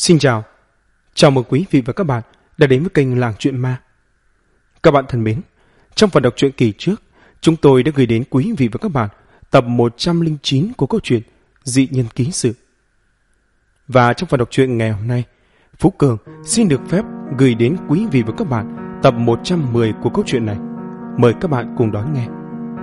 Xin chào mừng quý vị và các bạn đã đến với kênh Làng Chuyện Ma. Các bạn thân mến, trong phần đọc truyện kỳ trước, chúng tôi đã gửi đến quý vị và các bạn tập 109 của câu chuyện Dị Nhân Ký Sự. Và trong phần đọc truyện ngày hôm nay, Phú Cường xin được phép gửi đến quý vị và các bạn tập 110 của câu chuyện này. Mời các bạn cùng đón nghe.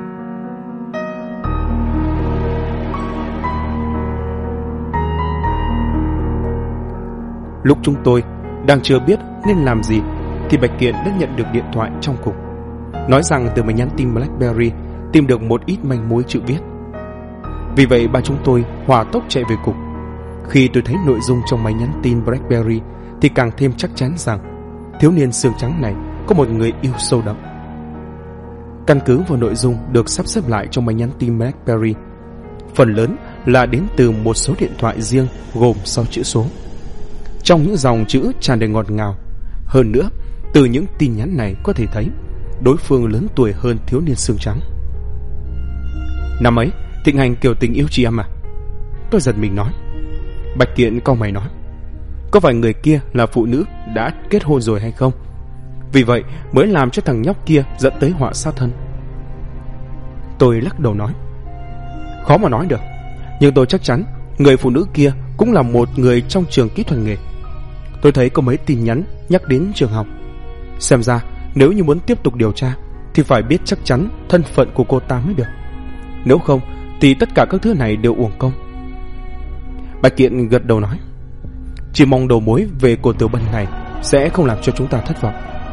Lúc chúng tôi đang chưa biết nên làm gì thì Bạch Kiện đã nhận được điện thoại trong cục, nói rằng từ máy nhắn tin BlackBerry tìm được một ít manh mối chữ viết. Vì vậy ba chúng tôi hỏa tốc chạy về cục. Khi tôi thấy nội dung trong máy nhắn tin BlackBerry thì càng thêm chắc chắn rằng thiếu niên xương trắng này có một người yêu sâu đậm. Căn cứ vào nội dung được sắp xếp lại trong máy nhắn tin BlackBerry, phần lớn là đến từ một số điện thoại riêng gồm 6 chữ số. Trong những dòng chữ tràn đầy ngọt ngào. Hơn nữa, từ những tin nhắn này có thể thấy đối phương lớn tuổi hơn thiếu niên xương trắng. Năm ấy thịnh hành kiểu tình yêu chị em à? Tôi giật mình nói. Bạch Kiện cau mày nói, có phải người kia là phụ nữ đã kết hôn rồi hay không? Vì vậy mới làm cho thằng nhóc kia dẫn tới họa sát thân. Tôi lắc đầu nói, khó mà nói được, nhưng tôi chắc chắn người phụ nữ kia cũng là một người trong trường kỹ thuật nghề. Tôi thấy có mấy tin nhắn nhắc đến trường học. Xem ra nếu như muốn tiếp tục điều tra thì phải biết chắc chắn thân phận của cô ta mới được. Nếu không thì tất cả các thứ này đều uổng công. Bạch Kiện gật đầu nói, chỉ mong đầu mối về cô Tiểu Bân này sẽ không làm cho chúng ta thất vọng.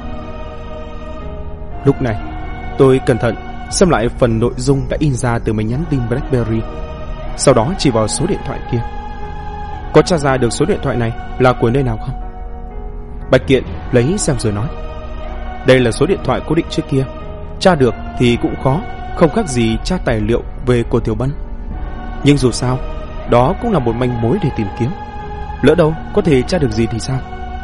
Lúc này tôi cẩn thận xem lại phần nội dung đã in ra từ máy nhắn tin BlackBerry, sau đó chỉ vào số điện thoại kia. Có tra ra được số điện thoại này là của nơi nào không? Bạch Kiện lấy xem rồi nói, đây là số điện thoại cố định trước kia, tra được thì cũng khó, không khác gì tra tài liệu về cô Tiểu Bân. Nhưng dù sao, đó cũng là một manh mối để tìm kiếm, lỡ đâu có thể tra được gì thì sao.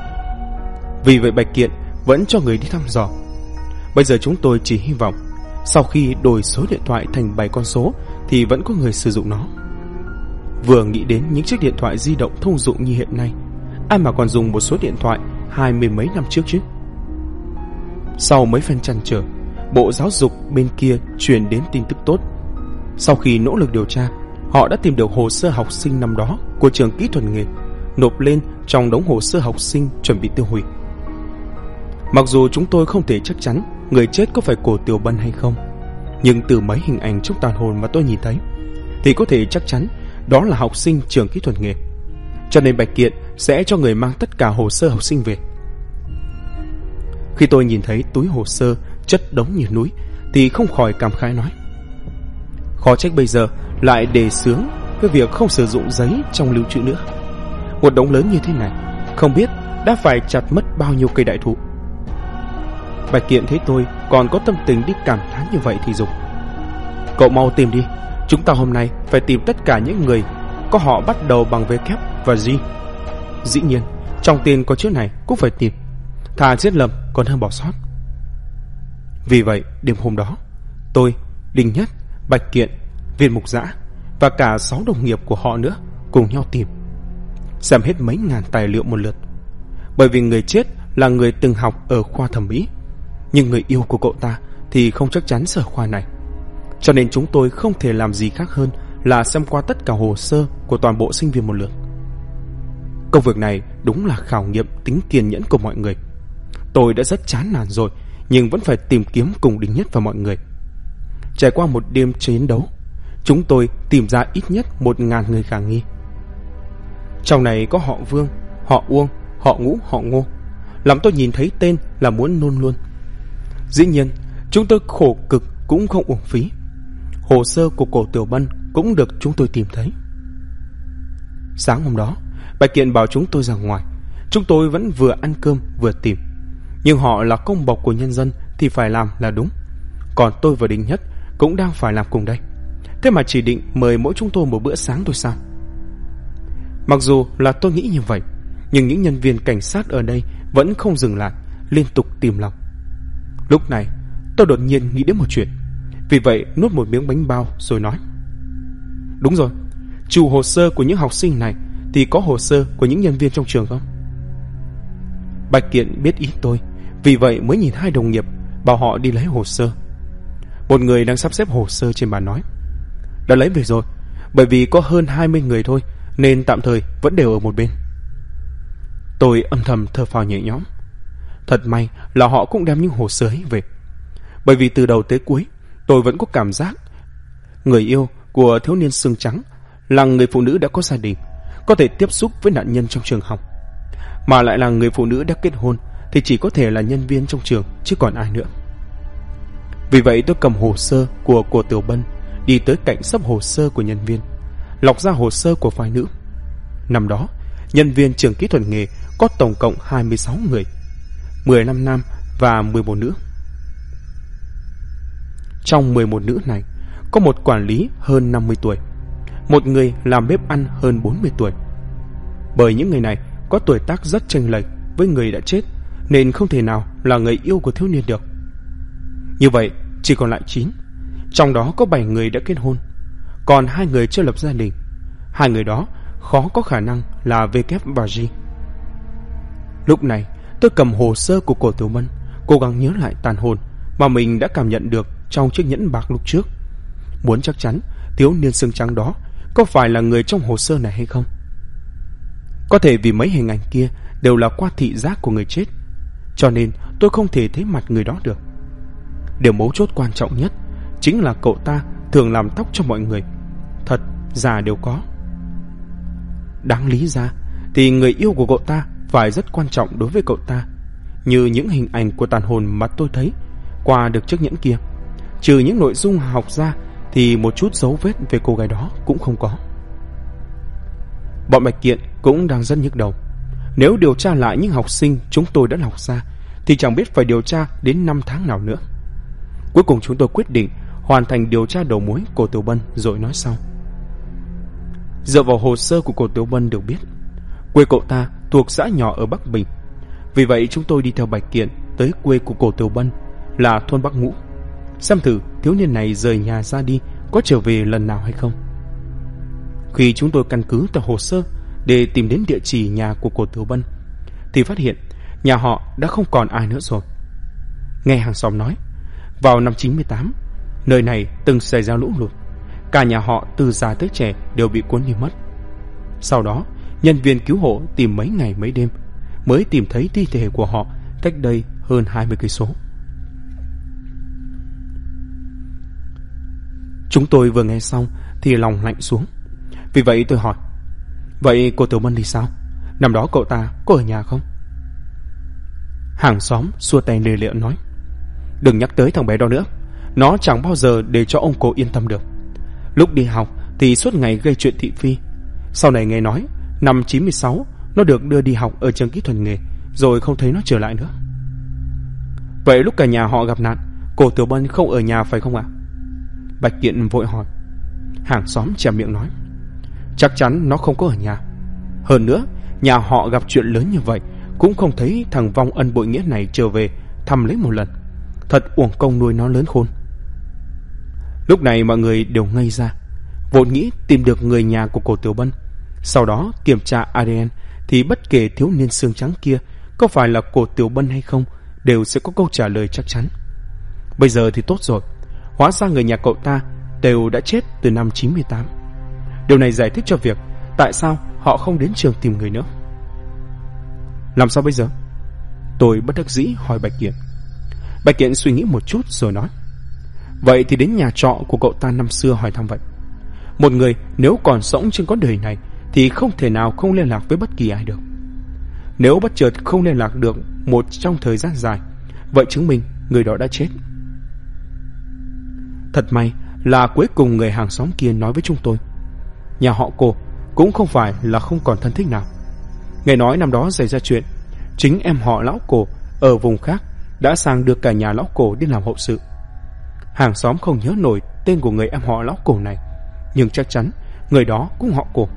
Vì vậy Bạch Kiện vẫn cho người đi thăm dò. Bây giờ chúng tôi chỉ hy vọng sau khi đổi số điện thoại thành 7 con số thì vẫn có người sử dụng nó. Vừa nghĩ đến những chiếc điện thoại di động thông dụng như hiện nay, ai mà còn dùng một số điện thoại 20 mấy năm trước chứ. Sau mấy phen trăn trở, Bộ Giáo dục bên kia truyền đến tin tức tốt. Sau khi nỗ lực điều tra, họ đã tìm được hồ sơ học sinh năm đó của trường kỹ thuật nghề, nộp lên trong đống hồ sơ học sinh chuẩn bị tiêu hủy. Mặc dù chúng tôi không thể chắc chắn người chết có phải cô Tiểu Bân hay không, nhưng từ mấy hình ảnh trong tàn hồn mà tôi nhìn thấy thì có thể chắc chắn đó là học sinh trường kỹ thuật nghề. Cho nên Bạch Kiện sẽ cho người mang tất cả hồ sơ học sinh về. Khi tôi nhìn thấy túi hồ sơ chất đống như núi thì không khỏi cảm khái nói, khó trách bây giờ lại đề xướng cái việc không sử dụng giấy trong lưu trữ nữa. Một đống lớn như thế này, không biết đã phải chặt mất bao nhiêu cây đại thụ. Bạch Kiện thấy tôi còn có tâm tình đi cảm thán như vậy thì dục, cậu mau tìm đi, chúng ta hôm nay phải tìm tất cả những người có họ bắt đầu bằng V và G. Dĩ nhiên trong tên có chữ này cũng phải tìm, thà giết lầm còn hơn bỏ sót. Vì vậy đêm hôm đó, tôi, Đinh Nhất, Bạch Kiện, Viên Mục Dã và cả 6 đồng nghiệp của họ nữa cùng nhau tìm, xem hết mấy ngàn tài liệu một lượt. Bởi vì người chết là người từng học ở khoa thẩm mỹ, nhưng người yêu của cậu ta thì không chắc chắn sở khoa này. Cho nên chúng tôi không thể làm gì khác hơn là xem qua tất cả hồ sơ của toàn bộ sinh viên một lượt. Công việc này đúng là khảo nghiệm tính kiên nhẫn của mọi người. Tôi đã rất chán nản rồi, nhưng vẫn phải tìm kiếm cùng Đinh Nhất và mọi người. Trải qua một đêm chiến đấu, chúng tôi tìm ra ít nhất 1000 người khả nghi. Trong này có họ Vương, họ Uông, họ Ngũ, họ Ngô, làm tôi nhìn thấy tên là muốn nôn luôn. Dĩ nhiên chúng tôi khổ cực cũng không uổng phí. Hồ sơ của cô Tiểu Bân cũng được chúng tôi tìm thấy. Sáng hôm đó, Bạch Kiện bảo chúng tôi ra ngoài. Chúng tôi vẫn vừa ăn cơm vừa tìm, nhưng họ là công bộc của nhân dân thì phải làm là đúng. Còn tôi và Đinh Nhất cũng đang phải làm cùng đây. Thế mà chỉ định mời mỗi chúng tôi một bữa sáng thôi sao? Mặc dù là tôi nghĩ như vậy, nhưng những nhân viên cảnh sát ở đây vẫn không dừng lại, liên tục tìm lòng. Lúc này tôi đột nhiên nghĩ đến một chuyện. Vì vậy nuốt một miếng bánh bao rồi nói, đúng rồi, chủ hồ sơ của những học sinh này thì có hồ sơ của những nhân viên trong trường không? Bạch Kiện biết ý tôi, vì vậy mới nhìn hai đồng nghiệp, bảo họ đi lấy hồ sơ. Một người đang sắp xếp hồ sơ trên bàn nói: đã lấy về rồi, bởi vì có hơn 20 người thôi nên tạm thời vẫn đều ở một bên. Tôi âm thầm thở phào nhẹ nhõm. Thật may là họ cũng đem những hồ sơ ấy về, bởi vì từ đầu tới cuối tôi vẫn có cảm giác người yêu của thiếu niên xương trắng là người phụ nữ đã có gia đình, có thể tiếp xúc với nạn nhân trong trường học, mà lại là người phụ nữ đã kết hôn thì chỉ có thể là nhân viên trong trường chứ còn ai nữa. Vì vậy tôi cầm hồ sơ của cô Tiểu Bân đi tới cạnh sấp hồ sơ của nhân viên, lọc ra hồ sơ của phái nữ. Năm đó nhân viên trường kỹ thuật nghề có tổng cộng 26 người, 15 nam và 11 nữ. Trong 11 nữ này có một quản lý hơn 50 tuổi, một người làm bếp ăn hơn 40 tuổi. Bởi những người này có tuổi tác rất chênh lệch với người đã chết nên không thể nào là người yêu của thiếu niên được. Như vậy chỉ còn lại 9, trong đó có 7 người đã kết hôn, còn 2 người chưa lập gia đình. 2 người đó khó có khả năng là V và G. Lúc này tôi cầm hồ sơ của cô Tiểu Bân, cố gắng nhớ lại tàn hồn mà mình đã cảm nhận được trong chiếc nhẫn bạc lúc trước, muốn chắc chắn thiếu niên xương trắng đó có phải là người trong hồ sơ này hay không. Có thể vì mấy hình ảnh kia đều là qua thị giác của người chết, cho nên tôi không thể thấy mặt người đó được. Điều mấu chốt quan trọng nhất chính là cậu ta thường làm tóc cho mọi người, thật già đều có. Đáng lý ra thì người yêu của cậu ta phải rất quan trọng đối với cậu ta, như những hình ảnh của tàn hồn mà tôi thấy qua được chiếc nhẫn kia. Trừ những nội dung học ra thì một chút dấu vết về cô gái đó cũng không có. Bọn Bạch Kiện cũng đang rất nhức đầu. Nếu điều tra lại những học sinh chúng tôi đã học ra thì chẳng biết phải điều tra đến 5 tháng nào nữa. Cuối cùng chúng tôi quyết định hoàn thành điều tra đầu mối của Tiểu Bân rồi nói sau. Dựa vào hồ sơ của cô Tiểu Bân được biết, quê cậu ta thuộc xã nhỏ ở Bắc Bình. Vì vậy chúng tôi đi theo Bạch Kiện tới quê của cô Tiểu Bân là thôn Bắc Ngũ, xem thử thiếu niên này rời nhà ra đi có trở về lần nào hay không. Khi chúng tôi căn cứ theo hồ sơ để tìm đến địa chỉ nhà của cô Tiểu Bân thì phát hiện nhà họ đã không còn ai nữa rồi. Nghe hàng xóm nói, vào năm 98 nơi này từng xảy ra lũ lụt, cả nhà họ từ già tới trẻ đều bị cuốn đi mất. Sau đó nhân viên cứu hộ tìm mấy ngày mấy đêm mới tìm thấy thi thể của họ cách đây hơn 20 cây số. Chúng tôi vừa nghe xong thì lòng lạnh xuống. Vì vậy tôi hỏi, vậy cô Tiểu Bân thì sao? Năm đó cậu ta có ở nhà không? Hàng xóm xua tay lê lịa nói, đừng nhắc tới thằng bé đó nữa, nó chẳng bao giờ để cho ông cô yên tâm được. Lúc đi học thì suốt ngày gây chuyện thị phi. Sau này nghe nói năm 96 nó được đưa đi học ở trường kỹ thuật nghề, rồi không thấy nó trở lại nữa. Vậy lúc cả nhà họ gặp nạn, cô Tiểu Bân không ở nhà phải không ạ? Bạch Kiện vội hỏi. Hàng xóm chèm miệng nói, chắc chắn nó không có ở nhà. Hơn nữa nhà họ gặp chuyện lớn như vậy cũng không thấy thằng vong ân bội nghĩa này trở về thăm lấy một lần. Thật uổng công nuôi nó lớn khôn. Lúc này mọi người đều ngây ra, vốn nghĩ tìm được người nhà của cô Tiểu Bân, sau đó kiểm tra ADN thì bất kể thiếu niên xương trắng kia có phải là cô Tiểu Bân hay không đều sẽ có câu trả lời chắc chắn. Bây giờ thì tốt rồi, hóa ra người nhà cậu ta đều đã chết từ năm 98. Điều này giải thích cho việc tại sao họ không đến trường tìm người nữa. Làm sao bây giờ? Tôi bất đắc dĩ hỏi Bạch Kiện. Bạch Kiện suy nghĩ một chút rồi nói, vậy thì đến nhà trọ của cậu ta năm xưa hỏi thăm vậy. Một người nếu còn sống trên con đời này thì không thể nào không liên lạc với bất kỳ ai được. Nếu bất chợt không liên lạc được một trong thời gian dài, vậy chứng minh người đó đã chết. Thật may là cuối cùng người hàng xóm kia nói với chúng tôi, nhà họ cô cũng không phải là không còn thân thích nào. Nghe nói năm đó xảy ra chuyện, chính em họ lão cổ ở vùng khác đã sang đưa cả nhà lão cổ đi làm hậu sự. Hàng xóm không nhớ nổi tên của người em họ lão cổ này, nhưng chắc chắn người đó cũng họ cổ.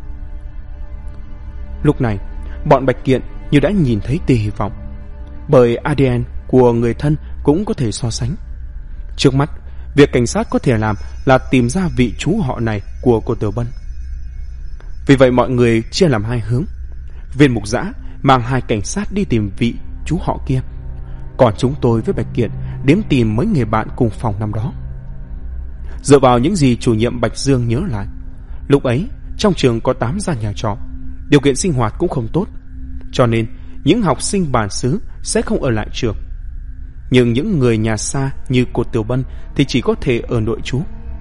Lúc này bọn Bạch Kiện như đã nhìn thấy tia hy vọng, bởi ADN của người thân cũng có thể so sánh. Trước mắt việc cảnh sát có thể làm là tìm ra vị chú họ này của cô Tiểu Bân. Vì vậy mọi người chia làm hai hướng. Viên Mục Dã mang 2 cảnh sát đi tìm vị chú họ kia, còn chúng tôi với Bạch Kiện đếm tìm mấy người bạn cùng phòng năm đó. Dựa vào những gì chủ nhiệm Bạch Dương nhớ lại, lúc ấy trong trường có 8 gian nhà trọ, điều kiện sinh hoạt cũng không tốt, cho nên những học sinh bản xứ sẽ không ở lại trường. Nhưng những người nhà xa như cô Tiểu Bân thì chỉ có thể ở nội trú.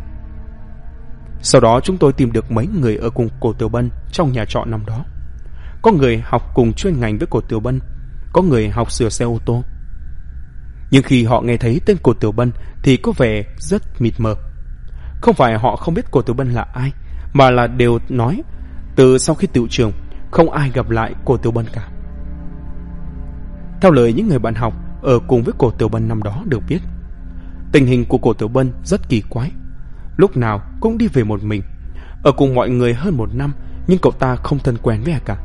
Sau đó chúng tôi tìm được mấy người ở cùng cô Tiểu Bân trong nhà trọ năm đó. Có người học cùng chuyên ngành với cô Tiểu Bân, có người học sửa xe ô tô. Nhưng khi họ nghe thấy tên cô Tiểu Bân thì có vẻ rất mịt mờ. Không phải họ không biết cô Tiểu Bân là ai, mà là đều nói từ sau khi tựu trường không ai gặp lại cô Tiểu Bân cả. Theo lời những người bạn học ở cùng với cô Tiểu Bân năm đó được biết, tình hình của cô Tiểu Bân rất kỳ quái. Lúc nào cũng đi về một mình, ở cùng mọi người hơn 1 năm, nhưng cậu ta không thân quen với ai cả.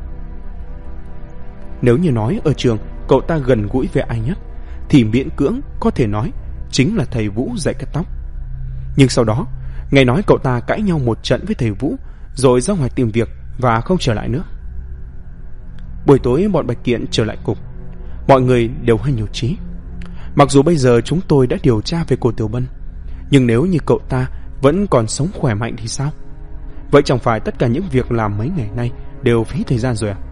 Nếu như nói ở trường cậu ta gần gũi với ai nhất thì miễn cưỡng có thể nói chính là thầy Vũ dạy cắt tóc. Nhưng sau đó nghe nói cậu ta cãi nhau một trận với thầy Vũ, rồi ra ngoài tìm việc và không trở lại nữa. Buổi tối bọn Bạch Kiện trở lại cục, mọi người đều hơi nhụt chí. Mặc dù bây giờ chúng tôi đã điều tra về cô Tiểu Bân, nhưng nếu như cậu ta vẫn còn sống khỏe mạnh thì sao? Vậy chẳng phải tất cả những việc làm mấy ngày nay đều phí thời gian rồi à?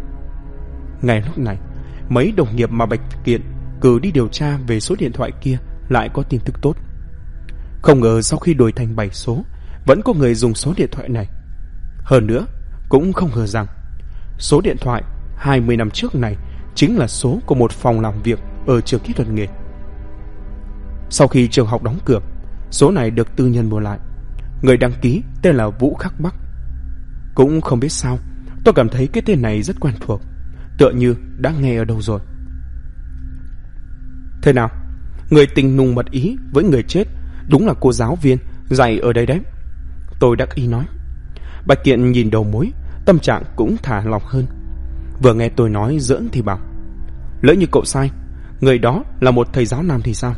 Ngay lúc này, mấy đồng nghiệp mà Bạch Kiện cử đi điều tra về số điện thoại kia lại có tin tức tốt. Không ngờ sau khi đổi thành 7 số, vẫn có người dùng số điện thoại này. Hơn nữa, cũng không ngờ rằng số điện thoại 20 năm trước này chính là số của một phòng làm việc ở trường kỹ thuật nghề. Sau khi trường học đóng cửa, số này được tư nhân mua lại. Người đăng ký tên là Vũ Khắc Bắc. Cũng không biết sao, tôi cảm thấy cái tên này rất quen thuộc, tựa như đã nghe ở đâu rồi. Thế nào? Người tình nùng mật ý với người chết đúng là cô giáo viên dạy ở đây đấy, tôi đắc ý nói. Bạch Kiện nhìn đầu mối, tâm trạng cũng thả lỏng hơn. Vừa nghe tôi nói giỡn thì bảo, lỡ như cậu sai, người đó là một thầy giáo nam thì sao?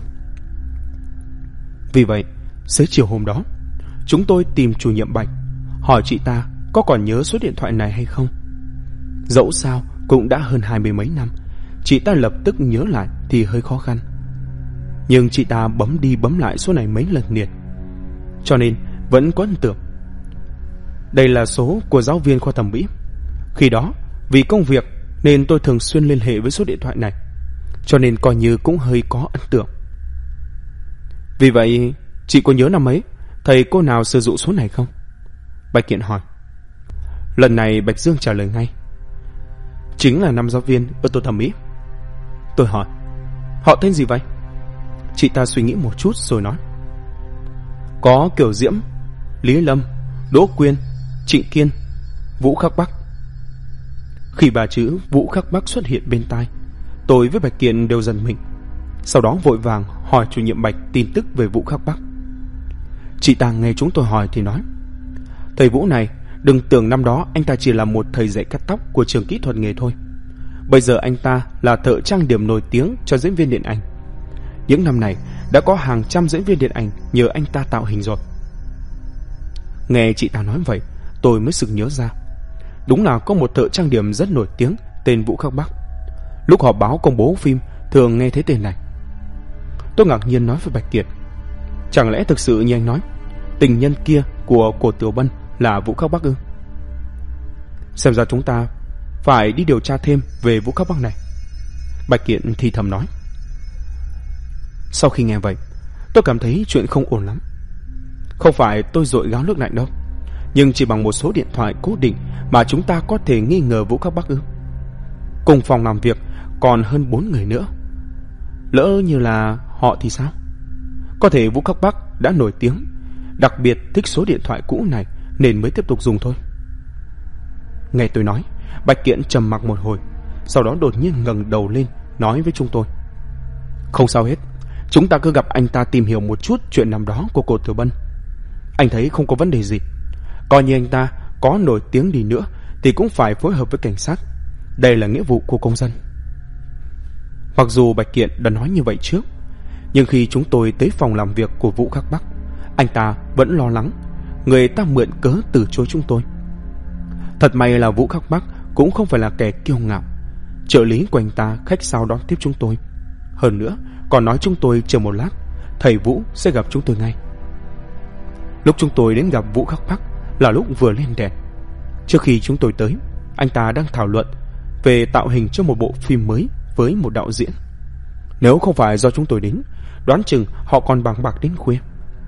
Vì vậy, xế chiều hôm đó, chúng tôi tìm chủ nhiệm Bạch, hỏi chị ta có còn nhớ số điện thoại này hay không. Dẫu sao cũng đã hơn 20 mấy năm, chị ta lập tức nhớ lại thì hơi khó khăn. Nhưng chị ta bấm đi bấm lại số này mấy lần liền, cho nên vẫn có ấn tượng. Đây là số của giáo viên khoa thẩm mỹ. Khi đó, vì công việc nên tôi thường xuyên liên hệ với số điện thoại này, cho nên coi như cũng hơi có ấn tượng. Vì vậy, chị có nhớ năm ấy thầy cô nào sử dụng số này không? Bạch Kiện hỏi. Lần này Bạch Dương trả lời ngay, chính là năm giáo viên ở tổ thẩm mỹ. Tôi hỏi, họ tên gì vậy? Chị ta suy nghĩ một chút rồi nói, có Kiều Diễm, Lý Lâm, Đỗ Quyên, Trịnh Kiên, Vũ Khắc Bắc. Khi 3 chữ Vũ Khắc Bắc xuất hiện bên tai, tôi với Bạch Kiện đều giật mình. Sau đó vội vàng hỏi chủ nhiệm Bạch tin tức về Vũ Khắc Bắc. Chị ta nghe chúng tôi hỏi thì nói, thầy Vũ này, đừng tưởng năm đó anh ta chỉ là một thầy dạy cắt tóc của trường kỹ thuật nghề thôi. Bây giờ anh ta là thợ trang điểm nổi tiếng cho diễn viên điện ảnh. Những năm này đã có hàng trăm diễn viên điện ảnh nhờ anh ta tạo hình rồi. Nghe chị ta nói vậy, tôi mới sực nhớ ra, đúng là có một thợ trang điểm rất nổi tiếng tên Vũ Khắc Bắc. Lúc họp báo công bố phim thường nghe thấy tên này. Tôi ngạc nhiên nói với Bạch Kiệt, chẳng lẽ thực sự như anh nói, tình nhân kia của cô Tiểu Bân là Vũ Khắc Bắc ư? Xem ra chúng ta phải đi điều tra thêm về Vũ Khắc Bắc này, Bạch Kiện thì thầm nói. Sau khi nghe vậy, tôi cảm thấy chuyện không ổn lắm. Không phải tôi dội gáo nước lạnh đâu, nhưng chỉ bằng một số điện thoại cố định mà chúng ta có thể nghi ngờ Vũ Khắc Bắc ư? Cùng phòng làm việc còn hơn 4 người nữa, lỡ như là họ thì sao? Có thể Vũ Khắc Bắc đã nổi tiếng, đặc biệt thích số điện thoại cũ này nên mới tiếp tục dùng thôi. Nghe tôi nói, Bạch Kiện trầm mặc một hồi, sau đó đột nhiên ngẩng đầu lên nói với chúng tôi, không sao hết, chúng ta cứ gặp anh ta tìm hiểu một chút chuyện năm đó của cô Tiểu Bân. Anh thấy không có vấn đề gì. Coi như anh ta có nổi tiếng đi nữa thì cũng phải phối hợp với cảnh sát. Đây là nghĩa vụ của công dân. Mặc dù Bạch Kiện đã nói như vậy trước, nhưng khi chúng tôi tới phòng làm việc của Vũ Khắc Bắc, anh ta vẫn lo lắng người ta mượn cớ từ chối chúng tôi. Thật may là Vũ Khắc Bắc cũng không phải là kẻ kiêu ngạo. Trợ lý của anh ta khách sáo đón tiếp chúng tôi. Hơn nữa còn nói chúng tôi chờ một lát, thầy Vũ sẽ gặp chúng tôi ngay. Lúc chúng tôi đến gặp Vũ Khắc Bắc là lúc vừa lên đèn. Trước khi chúng tôi tới, anh ta đang thảo luận về tạo hình cho một bộ phim mới với một đạo diễn. Nếu không phải do chúng tôi đến, đoán chừng họ còn bằng bạc đến khuya.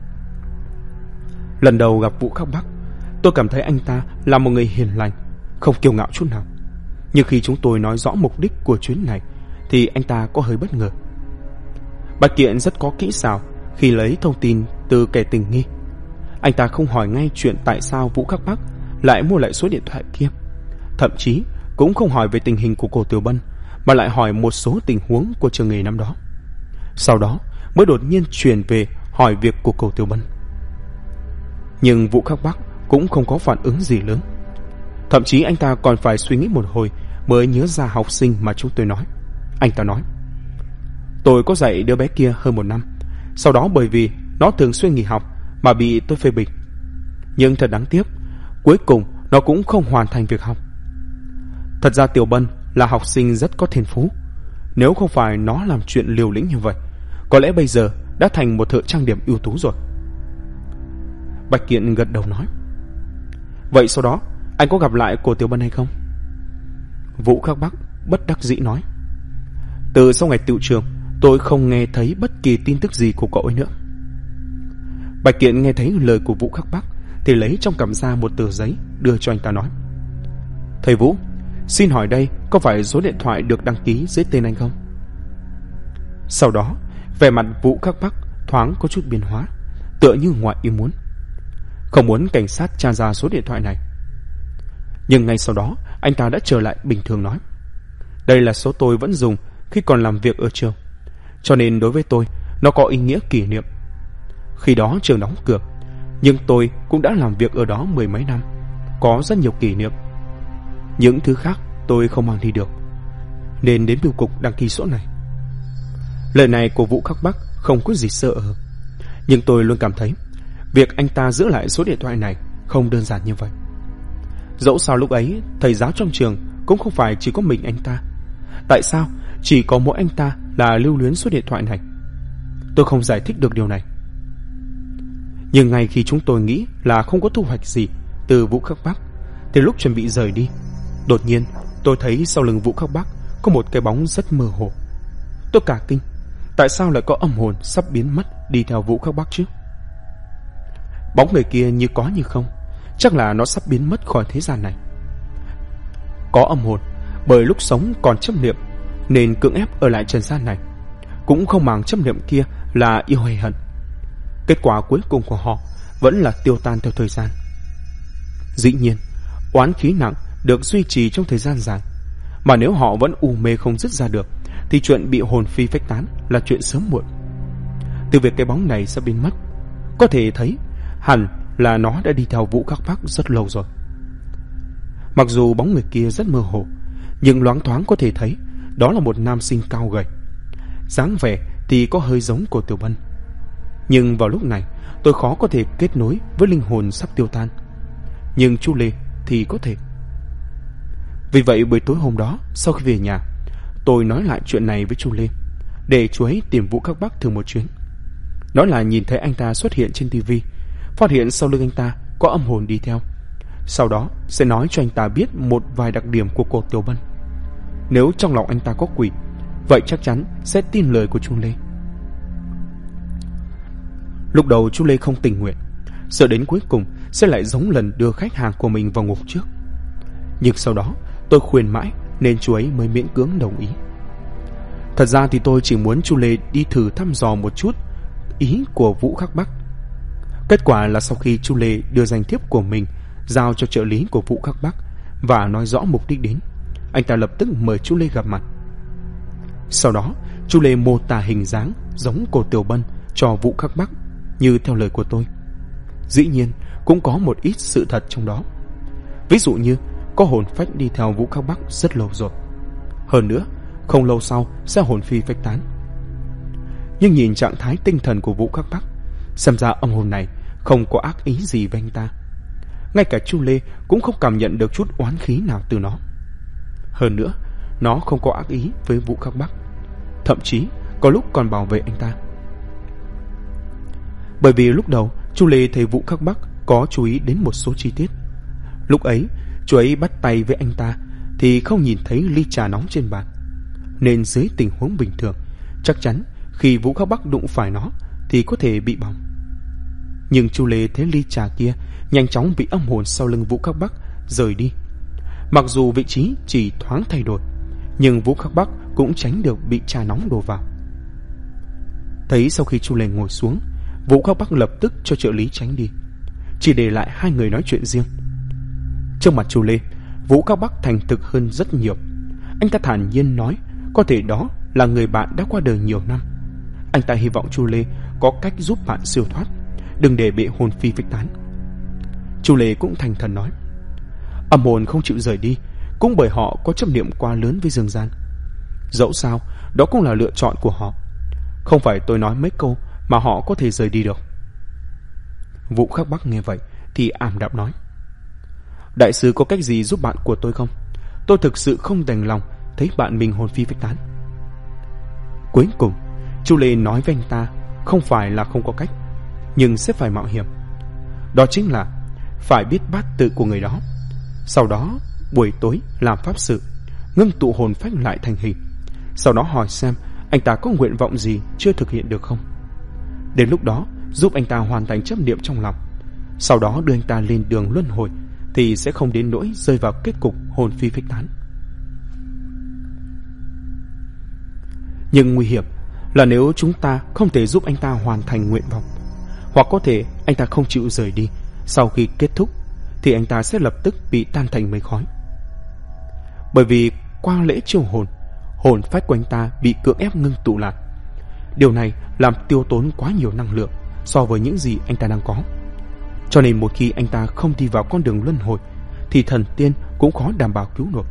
Lần đầu gặp Vũ Khắc Bắc, tôi cảm thấy anh ta là một người hiền lành, không kiêu ngạo chút nào. Nhưng khi chúng tôi nói rõ mục đích của chuyến này thì anh ta có hơi bất ngờ. Bạch Kiện rất có kỹ xảo khi lấy thông tin từ kẻ tình nghi. Anh ta không hỏi ngay chuyện tại sao Vũ Khắc Bắc lại mua lại số điện thoại kia. Thậm chí cũng không hỏi về tình hình của cô Tiểu Bân, mà lại hỏi một số tình huống của trường nghề năm đó. Sau đó mới đột nhiên chuyển về hỏi việc của cô Tiểu Bân. Nhưng Vũ Khắc Bắc cũng không có phản ứng gì lớn. Thậm chí anh ta còn phải suy nghĩ một hồi mới nhớ ra học sinh mà chúng tôi nói. Anh ta nói: tôi có dạy đứa bé kia hơn 1 năm, sau đó bởi vì nó thường xuyên nghỉ học mà bị tôi phê bình. Nhưng thật đáng tiếc, cuối cùng nó cũng không hoàn thành việc học. Thật ra Tiểu Bân là học sinh rất có thiên phú. Nếu không phải nó làm chuyện liều lĩnh như vậy, có lẽ bây giờ đã thành một thợ trang điểm ưu tú rồi. Bạch Kiện gật đầu nói: vậy sau đó anh có gặp lại cô Tiểu Bân hay không? Vũ Khắc Bắc bất đắc dĩ nói: từ sau ngày tựu trường, tôi không nghe thấy bất kỳ tin tức gì của cậu ấy nữa. Bạch Kiện nghe thấy lời của Vũ Khắc Bắc thì lấy trong cặp ra một tờ giấy đưa cho anh ta nói: thầy Vũ, xin hỏi đây có phải số điện thoại được đăng ký dưới tên anh không? Sau đó vẻ mặt Vũ Khắc Bắc thoáng có chút biến hóa, tựa như ngoài ý muốn, không muốn cảnh sát tra ra số điện thoại này. Nhưng ngay sau đó anh ta đã trở lại bình thường nói: đây là số tôi vẫn dùng khi còn làm việc ở trường, cho nên đối với tôi nó có ý nghĩa kỷ niệm. Khi đó trường đóng cửa, nhưng tôi cũng đã làm việc ở đó 10 mấy năm, có rất nhiều kỷ niệm. Những thứ khác tôi không mang đi được, nên đến bưu cục đăng ký số này. Lời này của Vũ Khắc Bắc không có gì sợ hãi, nhưng tôi luôn cảm thấy việc anh ta giữ lại số điện thoại này không đơn giản như vậy. Dẫu sao lúc ấy thầy giáo trong trường cũng không phải chỉ có mình anh ta. Tại sao chỉ có mỗi anh ta là lưu luyến số điện thoại này? Tôi không giải thích được điều này. Nhưng ngay khi chúng tôi nghĩ là không có thu hoạch gì từ Vũ Khắc Bắc, thì lúc chuẩn bị rời đi, đột nhiên tôi thấy sau lưng Vũ Khắc Bắc có một cái bóng rất mơ hồ. Tôi cả kinh, tại sao lại có âm hồn sắp biến mất đi theo Vũ Khắc Bắc chứ? Bóng người kia như có như không, chắc là nó sắp biến mất khỏi thế gian này. Có âm hồn bởi lúc sống còn chấp niệm nên cưỡng ép ở lại trần gian này, cũng không màng chấp niệm kia là yêu hay hận. Kết quả cuối cùng của họ vẫn là tiêu tan theo thời gian. Dĩ nhiên, oán khí nặng được duy trì trong thời gian dài, mà nếu họ vẫn u mê không dứt ra được thì chuyện bị hồn phi phách tán là chuyện sớm muộn. Từ việc cái bóng này sẽ biến mất, có thể thấy hẳn là nó đã đi theo Vũ Khắc Bắc rất lâu rồi. Mặc dù bóng người kia rất mơ hồ, nhưng loáng thoáng có thể thấy đó là một nam sinh cao gầy, dáng vẻ thì có hơi giống của Tiểu Bân. Nhưng vào lúc này tôi khó có thể kết nối với linh hồn sắp tiêu tan, nhưng Chu Lê thì có thể. Vì vậy buổi tối hôm đó sau khi về nhà, tôi nói lại chuyện này với Chu Lê, để chú ấy tìm Vũ Khắc Bắc thử một chuyến. Nói là nhìn thấy anh ta xuất hiện trên tivi, phát hiện sau lưng anh ta có âm hồn đi theo. Sau đó sẽ nói cho anh ta biết một vài đặc điểm của cô Tiểu Bân. Nếu trong lòng anh ta có quỷ, vậy chắc chắn sẽ tin lời của Chu Lê. Lúc đầu Chu Lê không tình nguyện, sợ đến cuối cùng sẽ lại giống lần đưa khách hàng của mình vào ngục trước. Nhưng sau đó tôi khuyên mãi nên chú ấy mới miễn cưỡng đồng ý. Thật ra thì tôi chỉ muốn Chu Lê đi thử thăm dò một chút ý của Vũ Khắc Bắc. Kết quả là sau khi Chu Lê đưa danh thiếp của mình giao cho trợ lý của Vũ Khắc Bắc và nói rõ mục đích đến, anh ta lập tức mời Chu Lê gặp mặt. Sau đó Chu Lê mô tả hình dáng giống cô Tiểu Bân cho Vũ Khắc Bắc như theo lời của tôi. Dĩ nhiên cũng có một ít sự thật trong đó. Ví dụ như có hồn phách đi theo Vũ Khắc Bắc rất lâu rồi, hơn nữa không lâu sau sẽ hồn phi phách tán. Nhưng nhìn trạng thái tinh thần của Vũ Khắc Bắc, xem ra ông hồn này không có ác ý gì với anh ta. ngay cả Chu Lê cũng không cảm nhận được chút oán khí nào từ nó. Hơn nữa, nó không có ác ý với Vũ Khắc Bắc, thậm chí có lúc còn bảo vệ anh ta. Bởi vì lúc đầu Chu Lê thấy Vũ Khắc Bắc có chú ý đến một số chi tiết. Lúc ấy chú ấy bắt tay với anh ta thì không nhìn thấy ly trà nóng trên bàn, nên dưới tình huống bình thường chắc chắn khi Vũ Khắc Bắc đụng phải nó thì có thể bị bỏng. Nhưng Chu Lê thấy ly trà kia nhanh chóng bị âm hồn sau lưng Vũ Khắc Bắc rời đi. Mặc dù vị trí chỉ thoáng thay đổi, nhưng Vũ Khắc Bắc cũng tránh được bị trà nóng đổ vào. Thấy sau khi Chu Lê ngồi xuống, Vũ Khắc Bắc lập tức cho trợ lý tránh đi, chỉ để lại hai người nói chuyện riêng. Trước mặt Chu Lê, Vũ Khắc Bắc thành thực hơn rất nhiều. Anh ta thản nhiên nói có thể đó là người bạn đã qua đời nhiều năm. Anh ta hy vọng Chu Lê có cách giúp bạn siêu thoát, đừng để bị hồn phi phách tán. Chu Lê cũng thành thật nói, âm hồn không chịu rời đi cũng bởi họ có chấp niệm quá lớn với dương gian. Dẫu sao, đó cũng là lựa chọn của họ. Không phải tôi nói mấy câu mà họ có thể rời đi được. Vũ Khắc Bắc nghe vậy thì ảm đạm nói, đại sư có cách gì giúp bạn của tôi không? Tôi thực sự không đành lòng thấy bạn mình hồn phi phách tán. Cuối cùng Chu Lê nói với anh ta không phải là không có cách, nhưng sẽ phải mạo hiểm. Đó chính là phải biết bát tự của người đó, sau đó buổi tối làm pháp sự, ngưng tụ hồn phách lại thành hình, sau đó hỏi xem anh ta có nguyện vọng gì chưa thực hiện được không. Đến lúc đó giúp anh ta hoàn thành chấp niệm trong lòng, sau đó đưa anh ta lên đường luân hồi, thì sẽ không đến nỗi rơi vào kết cục hồn phi phách tán. Nhưng nguy hiểm là nếu chúng ta không thể giúp anh ta hoàn thành nguyện vọng, hoặc có thể anh ta không chịu rời đi sau khi kết thúc, thì anh ta sẽ lập tức bị tan thành mây khói. Bởi vì qua lễ chiêu hồn, hồn phách của anh ta bị cưỡng ép ngưng tụ lại. Điều này làm tiêu tốn quá nhiều năng lượng so với những gì anh ta đang có. Cho nên một khi anh ta không đi vào con đường luân hồi thì thần tiên cũng khó đảm bảo cứu nổi.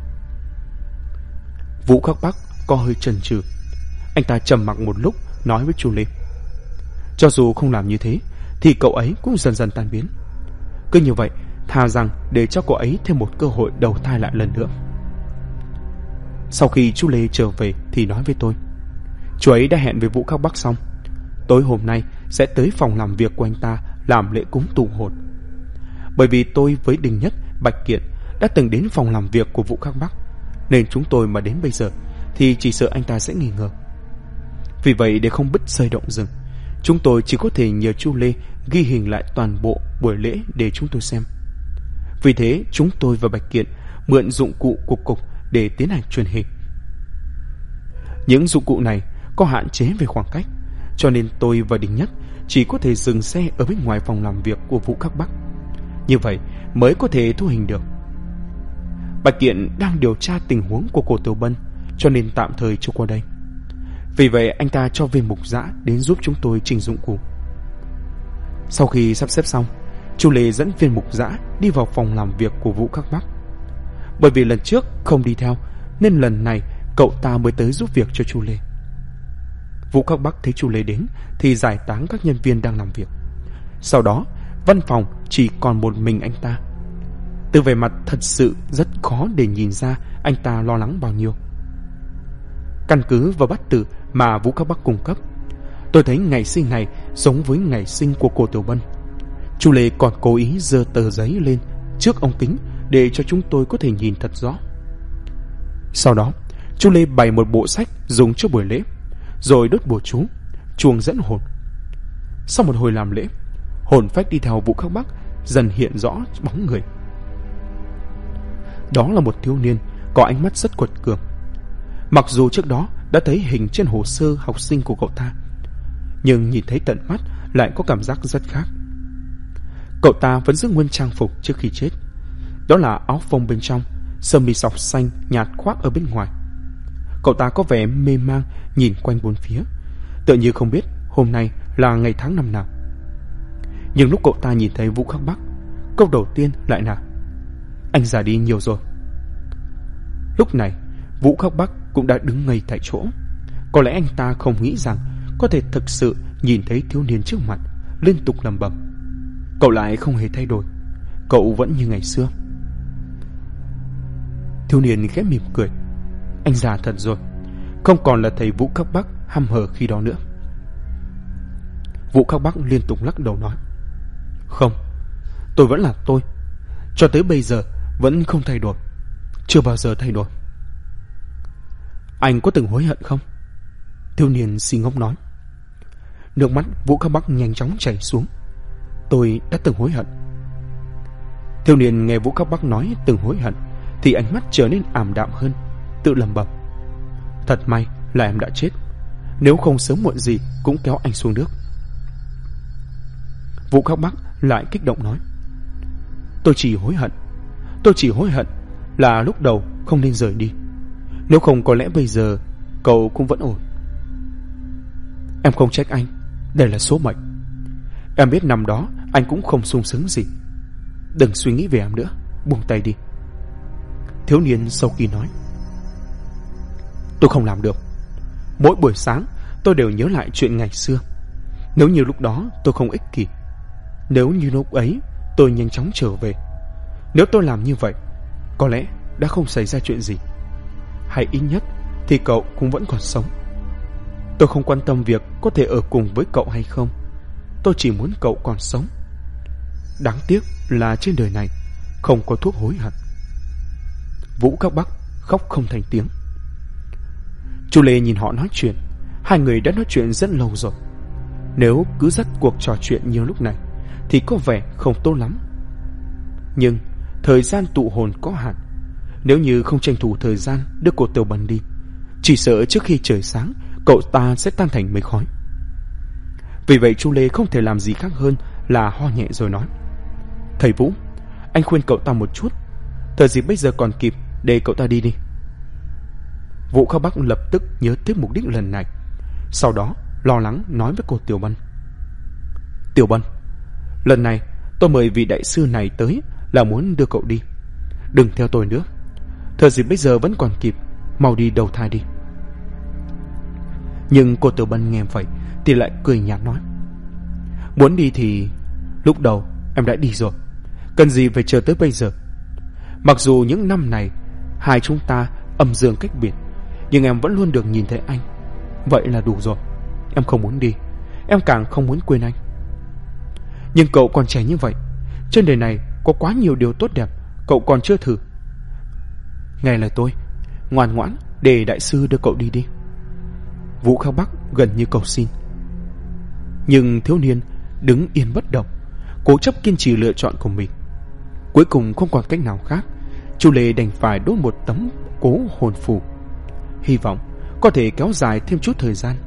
Vũ Khắc Bắc có hơi chần chừ. Anh ta trầm mặc một lúc nói với Chu Lê, cho dù không làm như thế thì cậu ấy cũng dần dần tan biến. Cứ như vậy, thà rằng để cho cậu ấy thêm một cơ hội đầu thai lại lần nữa. Sau khi Chu Lê trở về thì nói với tôi, chú ấy đã hẹn với Vũ Khắc Bắc xong, tối hôm nay sẽ tới phòng làm việc của anh ta làm lễ cúng tụ hồn. Bởi vì tôi với Đinh Nhất, Bạch Kiện đã từng đến phòng làm việc của Vũ Khắc Bắc, nên chúng tôi mà đến bây giờ thì chỉ sợ anh ta sẽ nghi ngờ. Vì vậy để không bứt dây động rừng, chúng tôi chỉ có thể nhờ Chu Lê ghi hình lại toàn bộ buổi lễ để chúng tôi xem. Vì thế chúng tôi và Bạch Kiện mượn dụng cụ của cục để tiến hành truyền hình. Những dụng cụ này có hạn chế về khoảng cách, cho nên tôi và Đinh Nhất chỉ có thể dừng xe ở bên ngoài phòng làm việc của Vũ Khắc Bắc. Như vậy mới có thể thu hình được. Bạch Kiện đang điều tra tình huống của Cổ Tiểu Bân, cho nên tạm thời chưa qua đây. Vì vậy anh ta cho viên mục dã đến giúp chúng tôi chỉnh dụng cụ. Sau khi sắp xếp xong, Chu Lê dẫn viên mục dã đi vào phòng làm việc của Vũ Khắc Bắc. Bởi vì lần trước không đi theo, nên lần này cậu ta mới tới giúp việc cho Chu Lê. Vũ Khắc Bắc thấy Chu Lê đến thì giải tán các nhân viên đang làm việc. Sau đó văn phòng chỉ còn một mình anh ta. Từ vẻ mặt thật sự rất khó để nhìn ra anh ta lo lắng bao nhiêu. Căn cứ vào bát tự mà Vũ Khắc Bắc cung cấp, tôi thấy ngày sinh này giống với ngày sinh của Cổ Tiểu Bân. Chu Lê còn cố ý giơ tờ giấy lên trước ống kính để cho chúng tôi có thể nhìn thật rõ. Sau đó Chu Lê bày một bộ sách dùng cho buổi lễ, rồi đốt bùa chú, chuông dẫn hồn. Sau một hồi làm lễ, hồn phách đi theo Vũ Khắc Bắc dần hiện rõ bóng người. Đó là một thiếu niên có ánh mắt rất quật cường. Mặc dù trước đó đã thấy hình trên hồ sơ học sinh của cậu ta, nhưng nhìn thấy tận mắt lại có cảm giác rất khác. Cậu ta vẫn giữ nguyên trang phục trước khi chết, đó là áo phông bên trong, sơ mi sọc xanh nhạt khoác ở bên ngoài. Cậu ta có vẻ mê mang nhìn quanh bốn phía, tựa như không biết hôm nay là ngày tháng năm nào. Nhưng lúc cậu ta nhìn thấy Vũ Khắc Bắc, câu đầu tiên lại là: anh già đi nhiều rồi. Lúc này Vũ Khắc Bắc cũng đã đứng ngây tại chỗ. Có lẽ anh ta không nghĩ rằng có thể thực sự nhìn thấy thiếu niên trước mặt, liên tục lẩm bẩm: cậu lại không hề thay đổi, cậu vẫn như ngày xưa. Thiếu niên khẽ mỉm cười. Anh già thật rồi, không còn là thầy Vũ Khắc Bắc hăm hở khi đó nữa. Vũ Khắc Bắc liên tục lắc đầu nói: Không, tôi vẫn là tôi. Cho tới bây giờ vẫn không thay đổi, chưa bao giờ thay đổi. Anh có từng hối hận không? Thiếu niên si ngốc nói. Nước mắt Vũ Khắc Bắc nhanh chóng chảy xuống. Tôi đã từng hối hận. Thiếu niên nghe Vũ Khắc Bắc nói từng hối hận thì ánh mắt trở nên ảm đạm hơn, tự lẩm bẩm: Thật may là em đã chết, nếu không sớm muộn gì cũng kéo anh xuống nước. Vũ Khắc Bắc lại kích động nói: Tôi chỉ hối hận là lúc đầu không nên rời đi. Nếu không có lẽ bây giờ cậu cũng vẫn ổn. Em không trách anh, đây là số mệnh. Em biết năm đó anh cũng không sung sướng gì. Đừng suy nghĩ về em nữa, buông tay đi. Thiếu niên sau khi nói: Tôi không làm được. Mỗi buổi sáng tôi đều nhớ lại chuyện ngày xưa. Nếu như lúc đó tôi không ích kỷ, nếu như lúc ấy tôi nhanh chóng trở về, nếu tôi làm như vậy, có lẽ đã không xảy ra chuyện gì. Hay ít nhất thì cậu cũng vẫn còn sống. Tôi không quan tâm việc có thể ở cùng với cậu hay không, tôi chỉ muốn cậu còn sống. Đáng tiếc là trên đời này không có thuốc hối hận. Vũ Khắc Bắc khóc không thành tiếng. Chu Lê nhìn họ nói chuyện. Hai người đã nói chuyện rất lâu rồi. Nếu cứ dắt cuộc trò chuyện như lúc này thì có vẻ không tốt lắm. Nhưng thời gian tụ hồn có hạn. Nếu như không tranh thủ thời gian đưa cô Tiểu Bân đi, chỉ sợ trước khi trời sáng cậu ta sẽ tan thành mây khói. Vì vậy Chu Lê không thể làm gì khác hơn là ho nhẹ rồi nói: Thầy Vũ, anh khuyên cậu ta một chút, thời gì bây giờ còn kịp, để cậu ta đi đi. Vũ Khắc Bắc lập tức nhớ tới mục đích lần này. Sau đó lo lắng nói với cô Tiểu Bân: Tiểu Bân, lần này tôi mời vị đại sư này tới là muốn đưa cậu đi. Đừng theo tôi nữa, thời gì bây giờ vẫn còn kịp, mau đi đầu thai đi. Nhưng cô Tiểu Bân nghe vậy thì lại cười nhạt nói: Muốn đi thì lúc đầu em đã đi rồi, cần gì phải chờ tới bây giờ. Mặc dù những năm này hai chúng ta âm dương cách biệt, nhưng em vẫn luôn được nhìn thấy anh. Vậy là đủ rồi. Em không muốn đi, em càng không muốn quên anh. Nhưng cậu còn trẻ như vậy, trên đời này có quá nhiều điều tốt đẹp cậu còn chưa thử. Nghe lời tôi, ngoan ngoãn để đại sư đưa cậu đi đi. Vũ Khắc Bắc gần như cầu xin. Nhưng thiếu niên đứng yên bất động, cố chấp kiên trì lựa chọn của mình. Cuối cùng không còn cách nào khác, Chu Lê đành phải đốt một tấm cố hồn phù, hy vọng có thể kéo dài thêm chút thời gian.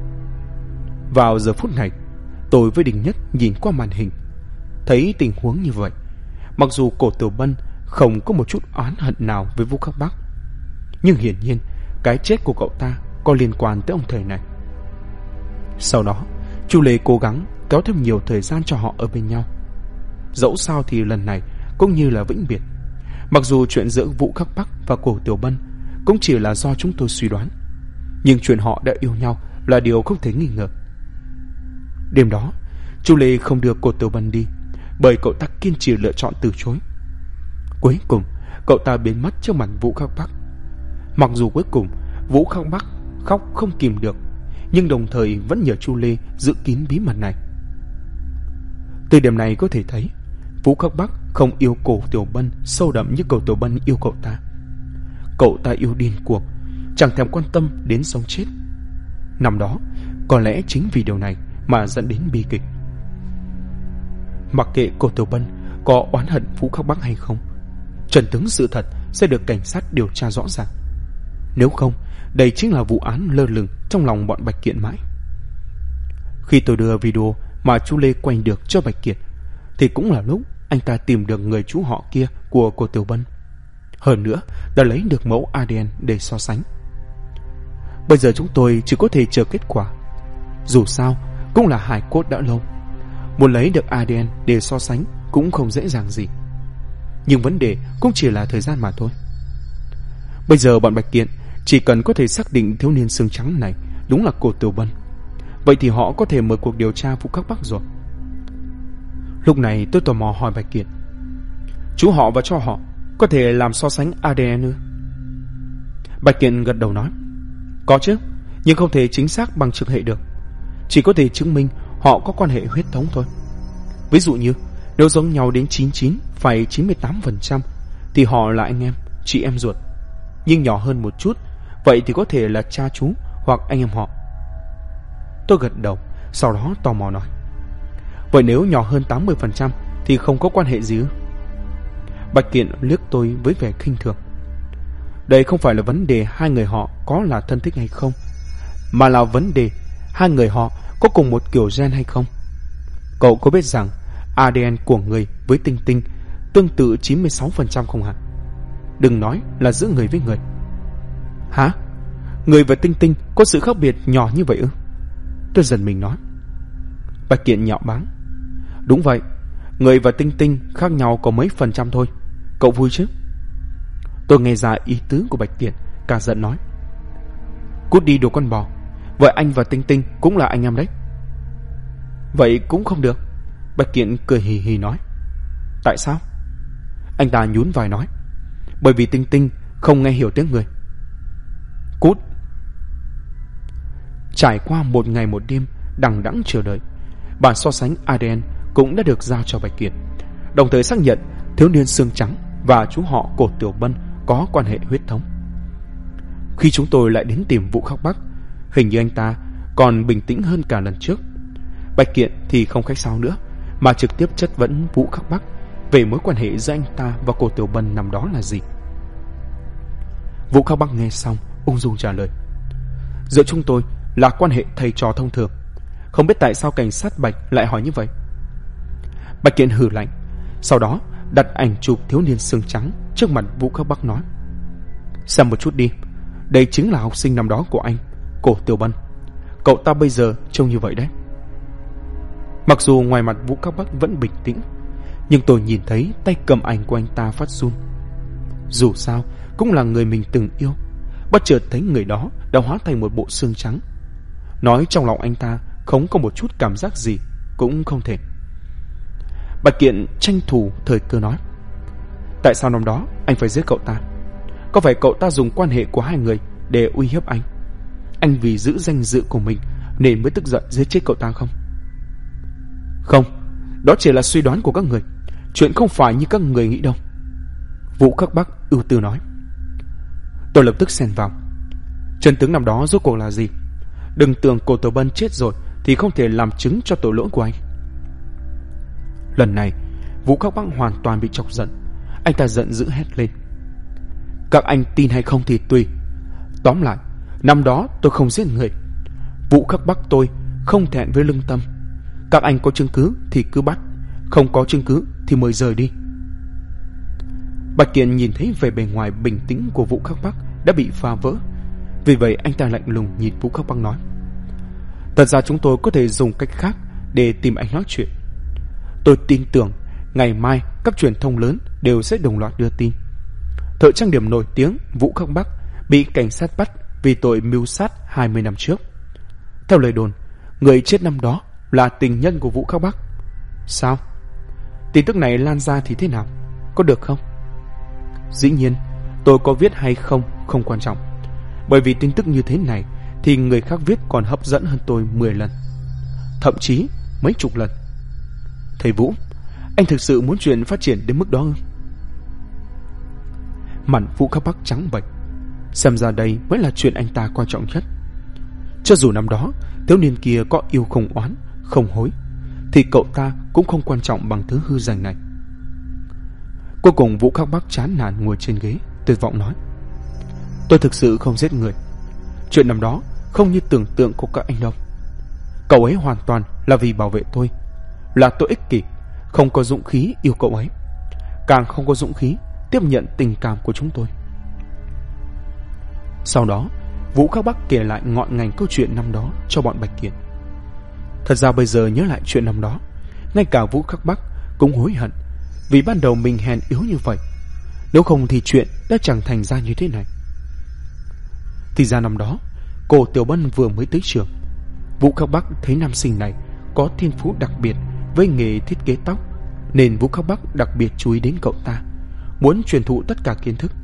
Vào giờ phút này, tôi với Đình Nhất nhìn qua màn hình, thấy tình huống như vậy. Mặc dù cổ Tiểu Bân không có một chút oán hận nào với Vũ Khắc Bắc, nhưng hiển nhiên cái chết của cậu ta có liên quan tới ông thầy này. Sau đó Chu Lê cố gắng kéo thêm nhiều thời gian cho họ ở bên nhau. Dẫu sao thì lần này cũng như là vĩnh biệt. Mặc dù chuyện giữa Vũ Khắc Bắc và cổ Tiểu Bân cũng chỉ là do chúng tôi suy đoán, nhưng chuyện họ đã yêu nhau là điều không thể nghi ngờ. Đêm đó Chu Lê không đưa cổ Tiểu Bân đi, bởi cậu ta kiên trì lựa chọn từ chối. Cuối cùng cậu ta biến mất trước mặt Vũ Khắc Bắc. Mặc dù cuối cùng Vũ Khắc Bắc khóc không kìm được, nhưng đồng thời vẫn nhờ Chu Lê giữ kín bí mật này. Từ điểm này có thể thấy Vũ Khắc Bắc không yêu cổ Tiểu Bân sâu đậm như cổ Tiểu Bân yêu cậu ta. Cậu ta yêu điên cuồng, chẳng thèm quan tâm đến sống chết. Năm đó có lẽ chính vì điều này mà dẫn đến bi kịch. Mặc kệ cổ Tiểu Bân có oán hận Vũ Khắc Bắc hay không, trần tướng sự thật sẽ được cảnh sát điều tra rõ ràng. Nếu không, đây chính là vụ án lơ lửng trong lòng bọn Bạch Kiện mãi. Khi tôi đưa video mà Chu Lê quay được cho Bạch Kiệt, thì cũng là lúc anh ta tìm được người chú họ kia của cô Tiểu Bân. Hơn nữa đã lấy được mẫu ADN để so sánh. Bây giờ chúng tôi chỉ có thể chờ kết quả. Dù sao cũng là hài cốt đã lâu, muốn lấy được ADN để so sánh cũng không dễ dàng gì. Nhưng vấn đề cũng chỉ là thời gian mà thôi. Bây giờ bọn Bạch Kiện chỉ cần có thể xác định thiếu niên xương trắng này đúng là cô Tiểu Bân, vậy thì họ có thể mở cuộc điều tra Vũ Khắc Bắc rồi. Lúc này tôi tò mò hỏi Bạch Kiệt: Chú họ và cho họ có thể làm so sánh ADN ư? Bạch Kiện gật đầu nói, có chứ, nhưng không thể chính xác bằng trực hệ được. Chỉ có thể chứng minh họ có quan hệ huyết thống thôi. Ví dụ như nếu giống nhau đến 99,98% thì họ là anh em, chị em ruột. Nhưng nhỏ hơn một chút, vậy thì có thể là cha chú hoặc anh em họ. Tôi gật đầu, sau đó tò mò nói, vậy nếu nhỏ hơn 80% thì không có quan hệ gì ư? Bạch Kiện liếc tôi với vẻ khinh thường. Đây không phải là vấn đề hai người họ có là thân thích hay không, mà là vấn đề hai người họ có cùng một kiểu gen hay không. Cậu có biết rằng ADN của người với Tinh Tinh tương tự 96% không hả? Đừng nói là giữa người với người. Hả? Người và Tinh Tinh có sự khác biệt nhỏ như vậy ư? Tôi giật mình nói. Bạch Kiện nhạo báng. Đúng vậy, người và Tinh Tinh khác nhau có mấy % thôi. Cậu vui chứ? Tôi nghe ra ý tứ của Bạch Kiện, cả giận nói, cút đi đồ con bò, vậy anh và Tinh Tinh cũng là anh em đấy. Vậy cũng không được. Bạch Kiện cười hì hì nói. Tại sao? Anh ta nhún vai nói, bởi vì Tinh Tinh không nghe hiểu tiếng người. Cút. Trải qua một ngày một đêm đằng đẵng chờ đợi, bản so sánh ADN cũng đã được giao cho Bạch Kiện, đồng thời xác nhận thiếu niên xương trắng và chú họ Cổ Tiểu Bân có quan hệ huyết thống. Khi chúng tôi lại đến tìm Vũ Khắc Bắc, hình như anh ta còn bình tĩnh hơn cả lần trước. Bạch Kiện thì không khách sáo nữa, mà trực tiếp chất vấn Vũ Khắc Bắc về mối quan hệ giữa anh ta và Cổ Tiểu Bân năm đó là gì. Vũ Khắc Bắc nghe xong ung dung trả lời, giữa chúng tôi là quan hệ thầy trò thông thường. Không biết tại sao cảnh sát Bạch lại hỏi như vậy. Bạch Kiện hừ lạnh, sau đó đặt ảnh chụp thiếu niên xương trắng trước mặt Vũ Khắc Bắc nói, xem một chút đi, đây chính là học sinh năm đó của anh, Cổ Tiểu Bân. Cậu ta bây giờ trông như vậy đấy. Mặc dù ngoài mặt Vũ Khắc Bắc vẫn bình tĩnh, nhưng tôi nhìn thấy tay cầm ảnh của anh ta phát run. Dù sao cũng là người mình từng yêu, bất chợt thấy người đó đã hóa thành một bộ xương trắng. Nói trong lòng anh ta không có một chút cảm giác gì cũng không thể. Bạch Kiện tranh thủ thời cơ nói, tại sao năm đó anh phải giết cậu ta? Có phải cậu ta dùng quan hệ của hai người để uy hiếp anh? Anh vì giữ danh dự của mình nên mới tức giận giết chết cậu ta không? Không, đó chỉ là suy đoán của các người. Chuyện không phải như các người nghĩ đâu. Vũ Khắc Bắc ưu tư nói. Tôi lập tức xen vào, chân tướng năm đó rốt cuộc là gì? Đừng tưởng Cổ Tiểu Bân chết rồi thì không thể làm chứng cho tội lỗi của anh. Lần này Vũ Khắc Bắc hoàn toàn bị chọc giận. Anh ta giận dữ hét lên, các anh tin hay không thì tùy. Tóm lại, năm đó tôi không giết người. Vũ Khắc Bắc tôi không thẹn với lương tâm. Các anh có chứng cứ thì cứ bắt, không có chứng cứ thì mời rời đi. Bạch Kiện nhìn thấy vẻ bề ngoài bình tĩnh của Vũ Khắc Bắc đã bị phá vỡ. Vì vậy anh ta lạnh lùng nhìn Vũ Khắc Bắc nói, thật ra chúng tôi có thể dùng cách khác để tìm anh nói chuyện. Tôi tin tưởng ngày mai các truyền thông lớn đều sẽ đồng loạt đưa tin thợ trang điểm nổi tiếng Vũ Khắc Bắc bị cảnh sát bắt vì tội mưu sát 20 năm trước. Theo lời đồn, người chết năm đó là tình nhân của Vũ Khắc Bắc. Sao? Tin tức này lan ra thì thế nào? Có được không? Dĩ nhiên, tôi có viết hay không không quan trọng. Bởi vì tin tức như thế này thì người khác viết còn hấp dẫn hơn tôi 10 lần, thậm chí mấy chục lần. Thầy Vũ, anh thực sự muốn chuyện phát triển đến mức đó ư? Mặt Vũ Khắc Bắc trắng bệch. Xem ra đây mới là chuyện anh ta quan trọng nhất. Cho dù năm đó thiếu niên kia có yêu không oán, không hối, thì cậu ta cũng không quan trọng bằng thứ hư danh này. Cuối cùng Vũ Khắc Bắc chán nản ngồi trên ghế, tuyệt vọng nói, tôi thực sự không giết người. Chuyện năm đó không như tưởng tượng của các anh đâu. Cậu ấy hoàn toàn là vì bảo vệ tôi. Là tôi ích kỷ, không có dũng khí yêu cậu ấy, càng không có dũng khí tiếp nhận tình cảm của chúng tôi. Sau đó Vũ Khắc Bắc kể lại ngọn ngành câu chuyện năm đó cho bọn Bạch Kiện. Thật ra bây giờ nhớ lại chuyện năm đó, ngay cả Vũ Khắc Bắc cũng hối hận vì ban đầu mình hèn yếu như vậy. Nếu không thì chuyện đã chẳng thành ra như thế này. Thì ra năm đó Cổ Tiểu Bân vừa mới tới trường. Vũ Khắc Bắc thấy nam sinh này có thiên phú đặc biệt với nghề thiết kế tóc nên Vũ Khắc Bắc đặc biệt chú ý đến cậu ta, muốn truyền thụ tất cả kiến thức.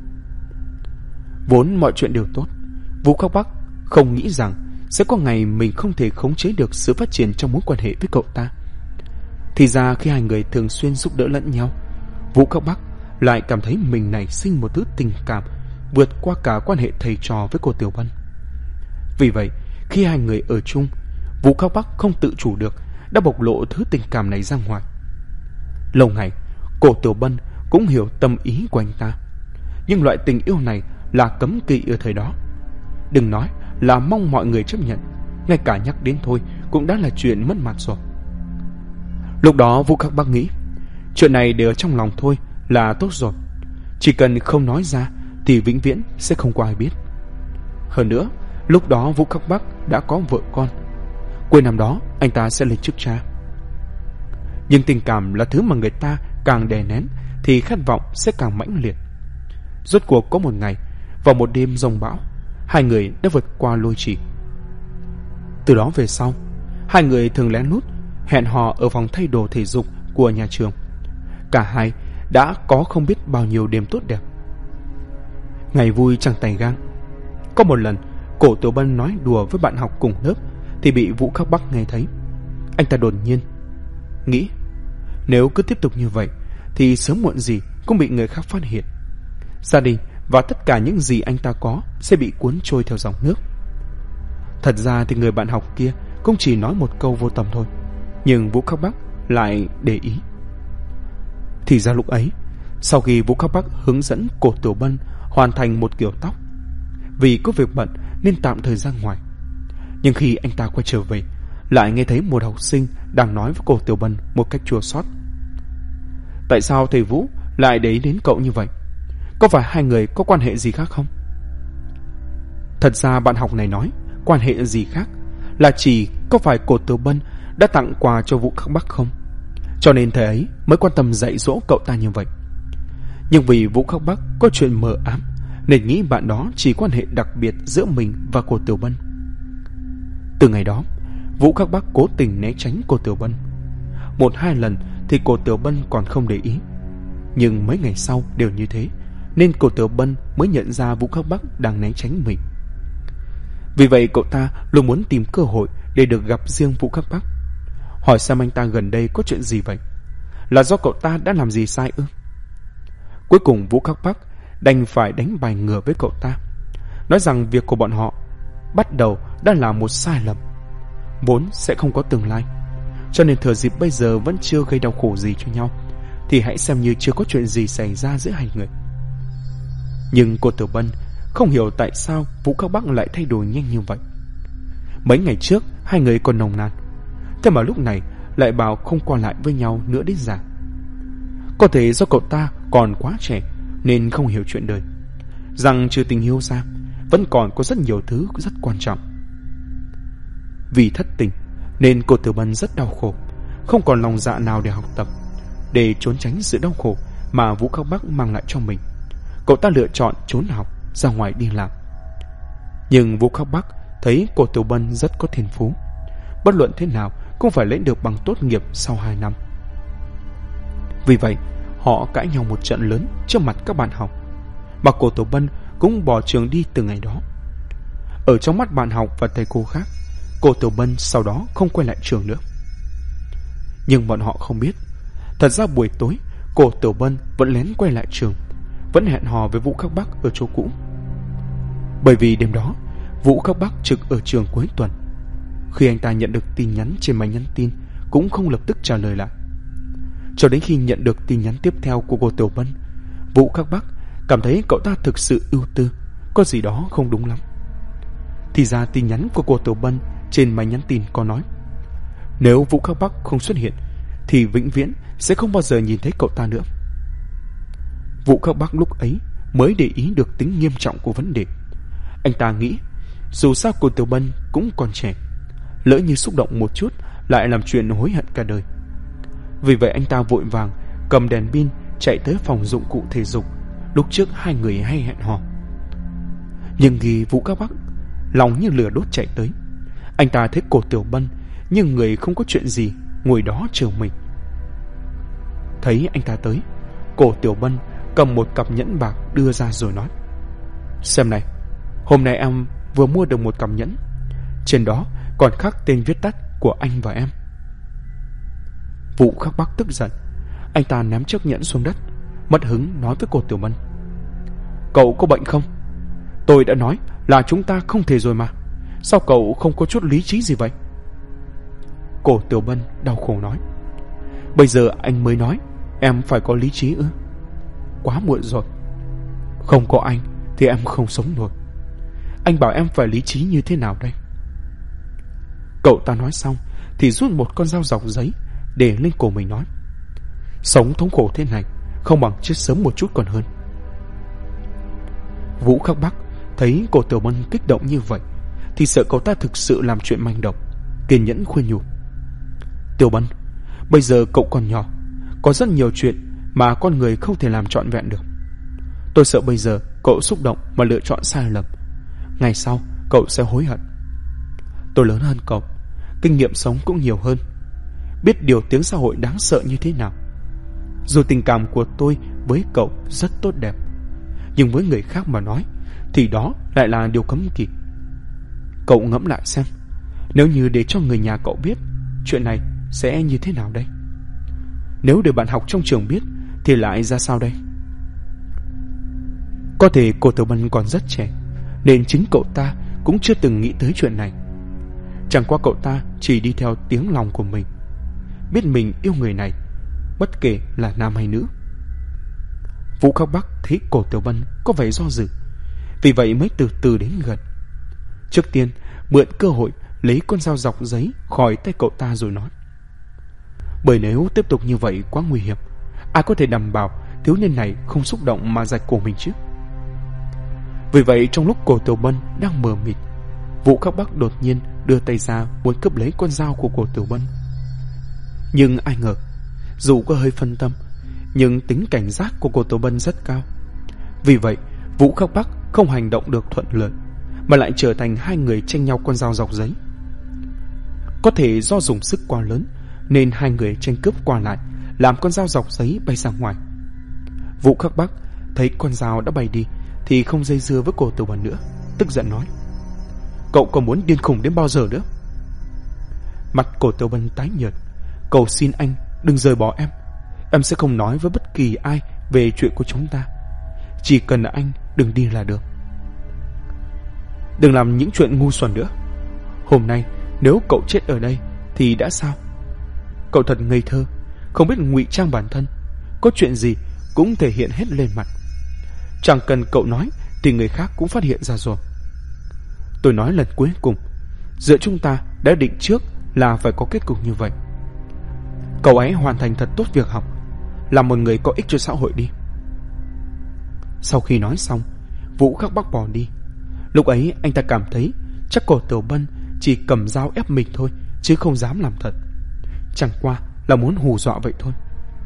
Vốn mọi chuyện đều tốt, Vũ Khắc Bắc không nghĩ rằng sẽ có ngày mình không thể khống chế được sự phát triển trong mối quan hệ với cậu ta. Thì ra khi hai người thường xuyên giúp đỡ lẫn nhau, Vũ Khắc Bắc lại cảm thấy mình nảy sinh một thứ tình cảm vượt qua cả quan hệ thầy trò với cô Tiểu Bân. Vì vậy, khi hai người ở chung, Vũ Khắc Bắc không tự chủ được đã bộc lộ thứ tình cảm này ra ngoài. Lâu ngày, cô Tiểu Bân cũng hiểu tâm ý của anh ta, nhưng loại tình yêu này là cấm kỵ ở thời đó. Đừng nói là mong mọi người chấp nhận, ngay cả nhắc đến thôi cũng đã là chuyện mất mặt rồi. Lúc đó Vũ Khắc Bắc nghĩ, chuyện này để ở trong lòng thôi là tốt rồi. Chỉ cần không nói ra thì vĩnh viễn sẽ không có ai biết. Hơn nữa, lúc đó Vũ Khắc Bắc đã có vợ con. Cuối năm đó anh ta sẽ lên chức cha. Nhưng tình cảm là thứ mà người ta càng đè nén thì khát vọng sẽ càng mãnh liệt. Rốt cuộc có một ngày, vào một đêm giông bão, hai người đã vượt qua lôi trì. Từ đó về sau, hai người thường lén lút hẹn hò ở phòng thay đồ thể dục của nhà trường. Cả hai đã có không biết bao nhiêu đêm tốt đẹp. Ngày vui chẳng tày gang. Có một lần, Cổ Tiểu Bân nói đùa với bạn học cùng lớp thì bị Vũ Khắc Bắc nghe thấy. Anh ta đột nhiên nghĩ, nếu cứ tiếp tục như vậy thì sớm muộn gì cũng bị người khác phát hiện. Gia đình và tất cả những gì anh ta có sẽ bị cuốn trôi theo dòng nước. Thật ra thì người bạn học kia cũng chỉ nói một câu vô tâm thôi, nhưng Vũ Khắc Bắc lại để ý. Thì ra lúc ấy, sau khi Vũ Khắc Bắc hướng dẫn Cổ Tiểu Bân hoàn thành một kiểu tóc, vì có việc bận nên tạm thời ra ngoài. Nhưng khi anh ta quay trở về, lại nghe thấy một học sinh đang nói với Cổ Tiểu Bân một cách chua xót. Tại sao thầy Vũ lại để ý đến cậu như vậy? Có phải hai người có quan hệ gì khác không? Thật ra bạn học này nói quan hệ gì khác là chỉ có phải Cổ Tiểu Bân đã tặng quà cho Vũ Khắc Bắc không, cho nên thầy ấy mới quan tâm dạy dỗ cậu ta như vậy. Nhưng vì Vũ Khắc Bắc có chuyện mờ ám nên nghĩ bạn đó chỉ quan hệ đặc biệt giữa mình và Cổ Tiểu Bân. Từ ngày đó, Vũ Khắc Bắc cố tình né tránh Cổ Tiểu Bân. Một hai lần thì Cổ Tiểu Bân còn không để ý, nhưng mấy ngày sau đều như thế, nên Cổ Tiểu Bân mới nhận ra Vũ Khắc Bắc đang né tránh mình. Vì vậy cậu ta luôn muốn tìm cơ hội để được gặp riêng Vũ Khắc Bắc, hỏi xem anh ta gần đây có chuyện gì vậy, là do cậu ta đã làm gì sai ư? Cuối cùng Vũ Khắc Bắc đành phải đánh bài ngửa với cậu ta, nói rằng việc của bọn họ bắt đầu đã là một sai lầm, vốn sẽ không có tương lai, cho nên thừa dịp bây giờ vẫn chưa gây đau khổ gì cho nhau thì hãy xem như chưa có chuyện gì xảy ra giữa hai người. Nhưng cô Tiểu Bân không hiểu tại sao Vũ Khắc Bắc lại thay đổi nhanh như vậy. Mấy ngày trước hai người còn nồng nàn, thế mà lúc này lại bảo không qua lại với nhau nữa đến già. Có thể do cậu ta còn quá trẻ nên không hiểu chuyện đời, rằng trừ tình yêu ra vẫn còn có rất nhiều thứ rất quan trọng. Vì thất tình nên cô Tiểu Bân rất đau khổ, không còn lòng dạ nào để học tập. Để trốn tránh sự đau khổ mà Vũ Khắc Bắc mang lại cho mình, cậu ta lựa chọn trốn học ra ngoài đi làm. Nhưng Vũ Khắc Bắc thấy cô Tiểu Bân rất có thiên phú, bất luận thế nào cũng phải lấy được bằng tốt nghiệp sau 2 năm. Vì vậy họ cãi nhau một trận lớn trước mặt các bạn học, mà cô Tiểu Bân cũng bỏ trường đi từ ngày đó. Ở trong mắt bạn học và thầy cô khác, cô Tiểu Bân sau đó không quay lại trường nữa. Nhưng bọn họ không biết, thật ra buổi tối cô Tiểu Bân vẫn lén quay lại trường, vẫn hẹn hò với Vũ Khắc Bắc ở chỗ cũ. Bởi vì đêm đó Vũ Khắc Bắc trực ở trường cuối tuần. Khi anh ta nhận được tin nhắn trên máy nhắn tin cũng không lập tức trả lời lại. Cho đến khi nhận được tin nhắn tiếp theo của cô Tiểu Bân, Vũ Khắc Bắc cảm thấy cậu ta thực sự ưu tư, có gì đó không đúng lắm. Thì ra tin nhắn của cô Tiểu Bân trên máy nhắn tin có nói, nếu Vũ Khắc Bắc không xuất hiện thì vĩnh viễn sẽ không bao giờ nhìn thấy cậu ta nữa. Vũ Khắc Bắc lúc ấy mới để ý được tính nghiêm trọng của vấn đề. Anh ta nghĩ, dù sao cô Tiểu Bân cũng còn trẻ, lỡ như xúc động một chút lại làm chuyện hối hận cả đời. Vì vậy anh ta vội vàng cầm đèn pin chạy tới phòng dụng cụ thể dục lúc trước hai người hay hẹn hò. Nhưng khi Vũ Khắc Bắc lòng như lửa đốt chạy tới, anh ta thấy cô Tiểu Bân nhưng người không có chuyện gì ngồi đó chờ mình. Thấy anh ta tới, Cổ Tiểu Bân cầm một cặp nhẫn bạc đưa ra rồi nói: "Xem này, hôm nay em vừa mua được một cặp nhẫn, trên đó còn khắc tên viết tắt của anh và em." Vũ Khắc Bắc tức giận, anh ta ném chiếc nhẫn xuống đất, mất hứng nói với Cổ Tiểu Bân: "Cậu có bệnh không? Tôi đã nói là chúng ta không thể rồi mà, sao cậu không có chút lý trí gì vậy?" Cổ Tiểu Bân đau khổ nói: "Bây giờ anh mới nói em phải có lý trí ư? Quá muộn rồi. Không có anh thì em không sống nổi. Anh bảo em phải lý trí như thế nào đây?" Cậu ta nói xong thì rút một con dao dọc giấy để lên cổ mình nói: "Sống thống khổ thế này không bằng chết sớm một chút còn hơn." Vũ Khắc Bắc thấy Cổ Tiểu Bân kích động như vậy thì sợ cậu ta thực sự làm chuyện manh động, kiên nhẫn khuyên nhủ: "Tiểu Bân, bây giờ cậu còn nhỏ, có rất nhiều chuyện mà con người không thể làm trọn vẹn được. Tôi sợ bây giờ cậu xúc động mà lựa chọn sai lầm, ngày sau cậu sẽ hối hận. Tôi lớn hơn cậu, kinh nghiệm sống cũng nhiều hơn, biết điều tiếng xã hội đáng sợ như thế nào. Dù tình cảm của tôi với cậu rất tốt đẹp, nhưng với người khác mà nói thì đó lại là điều cấm kỵ. Cậu ngẫm lại xem, nếu như để cho người nhà cậu biết, chuyện này sẽ như thế nào đây? Nếu để bạn học trong trường biết thì lại ra sao đây?" Có thể Cổ Tiểu Bân còn rất trẻ, nên chính cậu ta cũng chưa từng nghĩ tới chuyện này. Chẳng qua cậu ta chỉ đi theo tiếng lòng của mình, biết mình yêu người này, bất kể là nam hay nữ. Vũ Khắc Bắc thấy Cổ Tiểu Bân có vẻ do dự, vì vậy mới từ từ đến gần. Trước tiên mượn cơ hội lấy con dao dọc giấy khỏi tay cậu ta rồi nói: "Bởi nếu tiếp tục như vậy quá nguy hiểm, ai có thể đảm bảo thiếu niên này không xúc động mà rạch cổ mình chứ?" Vì vậy trong lúc Cổ Tiểu Bân đang mờ mịt, Vũ Khắc Bắc đột nhiên đưa tay ra muốn cướp lấy con dao của Cổ Tiểu Bân. Nhưng ai ngờ, dù có hơi phân tâm, nhưng tính cảnh giác của Cổ Tiểu Bân rất cao. Vì vậy Vũ Khắc Bắc không hành động được thuận lợi, mà lại trở thành hai người tranh nhau con dao dọc giấy. Có thể do dùng sức quá lớn nên hai người tranh cướp qua lại, làm con dao dọc giấy bay ra ngoài. Vũ Khắc Bắc thấy con dao đã bay đi thì không dây dưa với Cổ Tiểu Bân nữa, tức giận nói: "Cậu còn muốn điên khùng đến bao giờ nữa?" Mặt Cổ Tiểu Bân tái nhợt: "Cầu xin anh đừng rời bỏ em. Em sẽ không nói với bất kỳ ai về chuyện của chúng ta. Chỉ cần là anh đừng đi là được. Đừng làm những chuyện ngu xuẩn nữa. Hôm nay nếu cậu chết ở đây thì đã sao? Cậu thật ngây thơ, không biết ngụy trang bản thân, có chuyện gì cũng thể hiện hết lên mặt. Chẳng cần cậu nói thì người khác cũng phát hiện ra rồi. Tôi nói lần cuối cùng, giữa chúng ta đã định trước là phải có kết cục như vậy. Cậu ấy hoàn thành thật tốt việc học, làm một người có ích cho xã hội đi." Sau khi nói xong, Vũ Khắc Bắc bỏ đi. Lúc ấy anh ta cảm thấy chắc Cổ Tiểu Bân chỉ cầm dao ép mình thôi, chứ không dám làm thật. Chẳng qua là muốn hù dọa vậy thôi.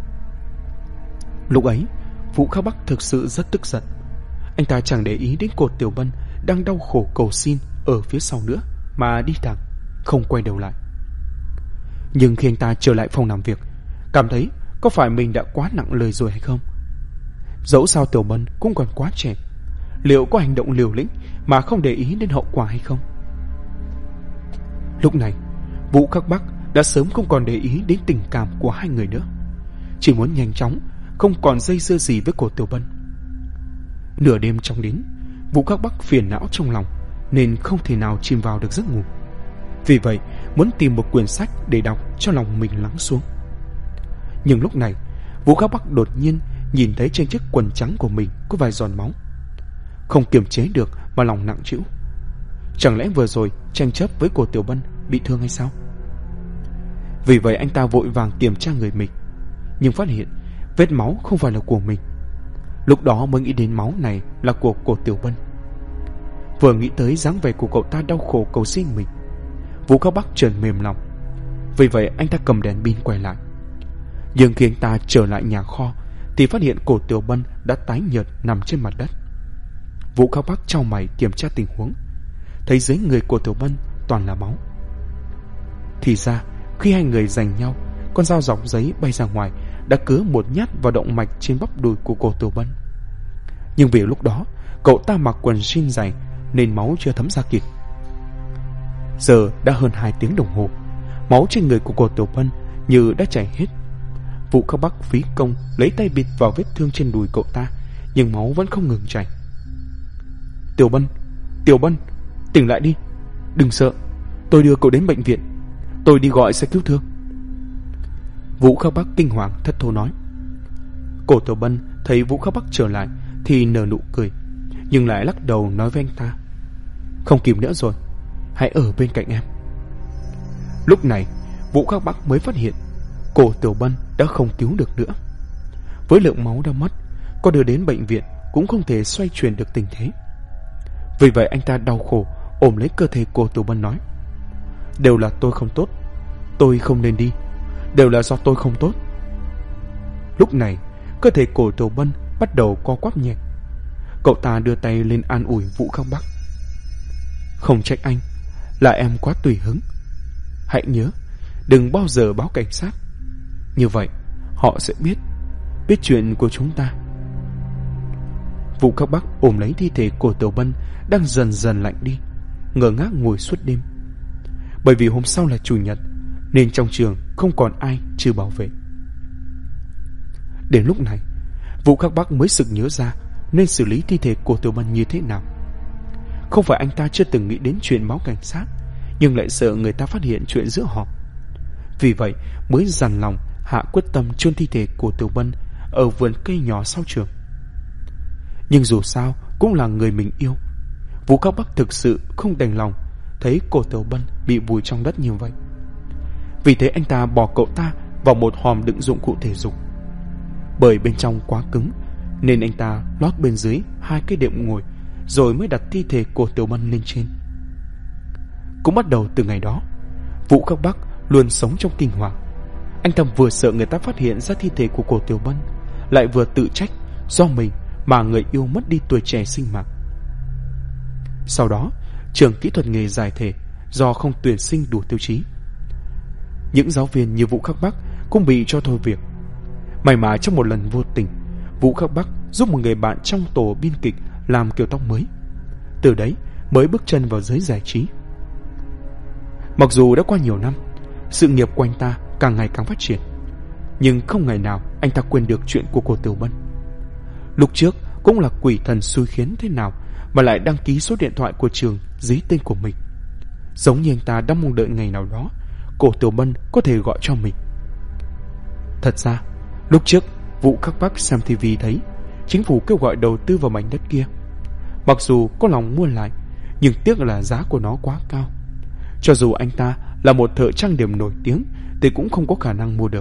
Lúc ấy Vũ Khắc Bắc thực sự rất tức giận. Anh ta chẳng để ý đến Cổ Tiểu Bân đang đau khổ cầu xin ở phía sau nữa, mà đi thẳng, không quay đầu lại. Nhưng khi anh ta trở lại phòng làm việc, cảm thấy có phải mình đã quá nặng lời rồi hay không? Dẫu sao Tiểu Bân cũng còn quá trẻ, liệu có hành động liều lĩnh mà không để ý đến hậu quả hay không? Lúc này Vũ Khắc Bắc đã sớm không còn để ý đến tình cảm của hai người nữa, chỉ muốn nhanh chóng không còn dây dưa gì với Cổ Tiểu Bân. Nửa đêm trong đến, Vũ Khắc Bắc phiền não trong lòng nên không thể nào chìm vào được giấc ngủ. Vì vậy muốn tìm một quyển sách để đọc cho lòng mình lắng xuống. Nhưng lúc này Vũ Khắc Bắc đột nhiên nhìn thấy trên chiếc quần trắng của mình có vài giọt máu, không kiềm chế được mà lòng nặng trĩu. Chẳng lẽ vừa rồi tranh chấp với Cổ Tiểu Bân bị thương hay sao? Vì vậy anh ta vội vàng kiểm tra người mình, nhưng phát hiện vết máu không phải là của mình. Lúc đó mới nghĩ đến máu này là của Cổ Tiểu Bân. Vừa nghĩ tới dáng vẻ của cậu ta đau khổ cầu xin mình, Vũ Khắc Bắc chợt mềm lòng. Vì vậy anh ta cầm đèn pin quay lại. Nhưng khi anh ta trở lại nhà kho thì phát hiện Cổ Tiểu Bân đã tái nhợt nằm trên mặt đất. Vũ Khắc Bắc chau mày kiểm tra tình huống, thấy dưới người của Tiểu Bân toàn là máu. Thì ra khi hai người giành nhau, con dao dọc giấy bay ra ngoài đã cứa một nhát vào động mạch trên bắp đùi của cô Tiểu Bân. Nhưng vì lúc đó cậu ta mặc quần jean dày nên máu chưa thấm ra kịp. Giờ đã hơn 2 tiếng đồng hồ, máu trên người của cô Tiểu Bân như đã chảy hết. Vũ Khắc Bắc phí công lấy tay bịt vào vết thương trên đùi cậu ta, nhưng máu vẫn không ngừng chảy. Tiểu Bân, tỉnh lại đi, đừng sợ, tôi đưa cậu đến bệnh viện, tôi đi gọi xe cứu thương. Vũ Khắc Bắc kinh hoàng thất thố nói. Cổ Tiểu Bân thấy Vũ Khắc Bắc trở lại thì nở nụ cười, nhưng lại lắc đầu nói với anh ta: Không kịp nữa rồi, hãy ở bên cạnh em. Lúc này Vũ Khắc Bắc mới phát hiện Cổ Tiểu Bân đã không cứu được nữa. Với lượng máu đã mất, có đưa đến bệnh viện cũng không thể xoay chuyển được tình thế. Vì vậy anh ta đau khổ ôm lấy cơ thể Cổ Tiểu Bân nói: Đều là tôi không tốt, tôi không nên đi, đều là do tôi không tốt. Lúc này cơ thể Cổ Tiểu Bân bắt đầu co quắp nhẹ. Cậu ta đưa tay lên an ủi Vũ Khắc Bắc: Không trách anh, là em quá tùy hứng. Hãy nhớ, đừng bao giờ báo cảnh sát, như vậy họ sẽ biết chuyện của chúng ta. Vũ Khắc Bắc ôm lấy thi thể của Tiểu Bân đang dần dần lạnh đi, ngơ ngác ngồi suốt đêm. Bởi vì hôm sau là chủ nhật nên trong trường không còn ai trừ bảo vệ. Đến lúc này Vũ Khắc Bắc mới sực nhớ ra nên xử lý thi thể của Tiểu Bân như thế nào. Không phải anh ta chưa từng nghĩ đến chuyện báo cảnh sát, nhưng lại sợ người ta phát hiện chuyện giữa họ. Vì vậy mới dằn lòng hạ quyết tâm chôn thi thể của Tiểu Bân ở vườn cây nhỏ sau trường. Nhưng dù sao cũng là người mình yêu, Vũ Khắc Bắc thực sự không đành lòng thấy cô Tiểu Bân bị vùi trong đất như vậy. Vì thế anh ta bỏ cậu ta vào một hòm đựng dụng cụ thể dục. Bởi bên trong quá cứng nên anh ta lót bên dưới 2 cái đệm ngồi, rồi mới đặt thi thể của Tiểu Bân lên trên. Cũng bắt đầu từ ngày đó, Vũ Khắc Bắc luôn sống trong kinh hoàng. Anh ta vừa sợ người ta phát hiện ra thi thể của cô Tiểu Bân, lại vừa tự trách do mình mà người yêu mất đi tuổi trẻ sinh mạng. Sau đó trường kỹ thuật nghề giải thể do không tuyển sinh đủ tiêu chí. Những giáo viên như Vũ Khắc Bắc cũng bị cho thôi việc. May mà trong một lần vô tình, Vũ Khắc Bắc giúp một người bạn trong tổ biên kịch làm kiểu tóc mới. Từ đấy mới bước chân vào giới giải trí. Mặc dù đã qua nhiều năm, sự nghiệp của anh ta càng ngày càng phát triển, nhưng không ngày nào anh ta quên được chuyện của cô Tiểu Bân. Lúc trước cũng là quỷ thần xui khiến thế nào mà lại đăng ký số điện thoại của trường dưới tên của mình, giống như anh ta đang mong đợi ngày nào đó cô Tiểu Bân có thể gọi cho mình. Thật ra lúc trước Vũ Khắc Bắc xem TV thấy chính phủ kêu gọi đầu tư vào mảnh đất kia. Mặc dù có lòng mua lại, nhưng tiếc là giá của nó quá cao. Cho dù anh ta là một thợ trang điểm nổi tiếng thì cũng không có khả năng mua được.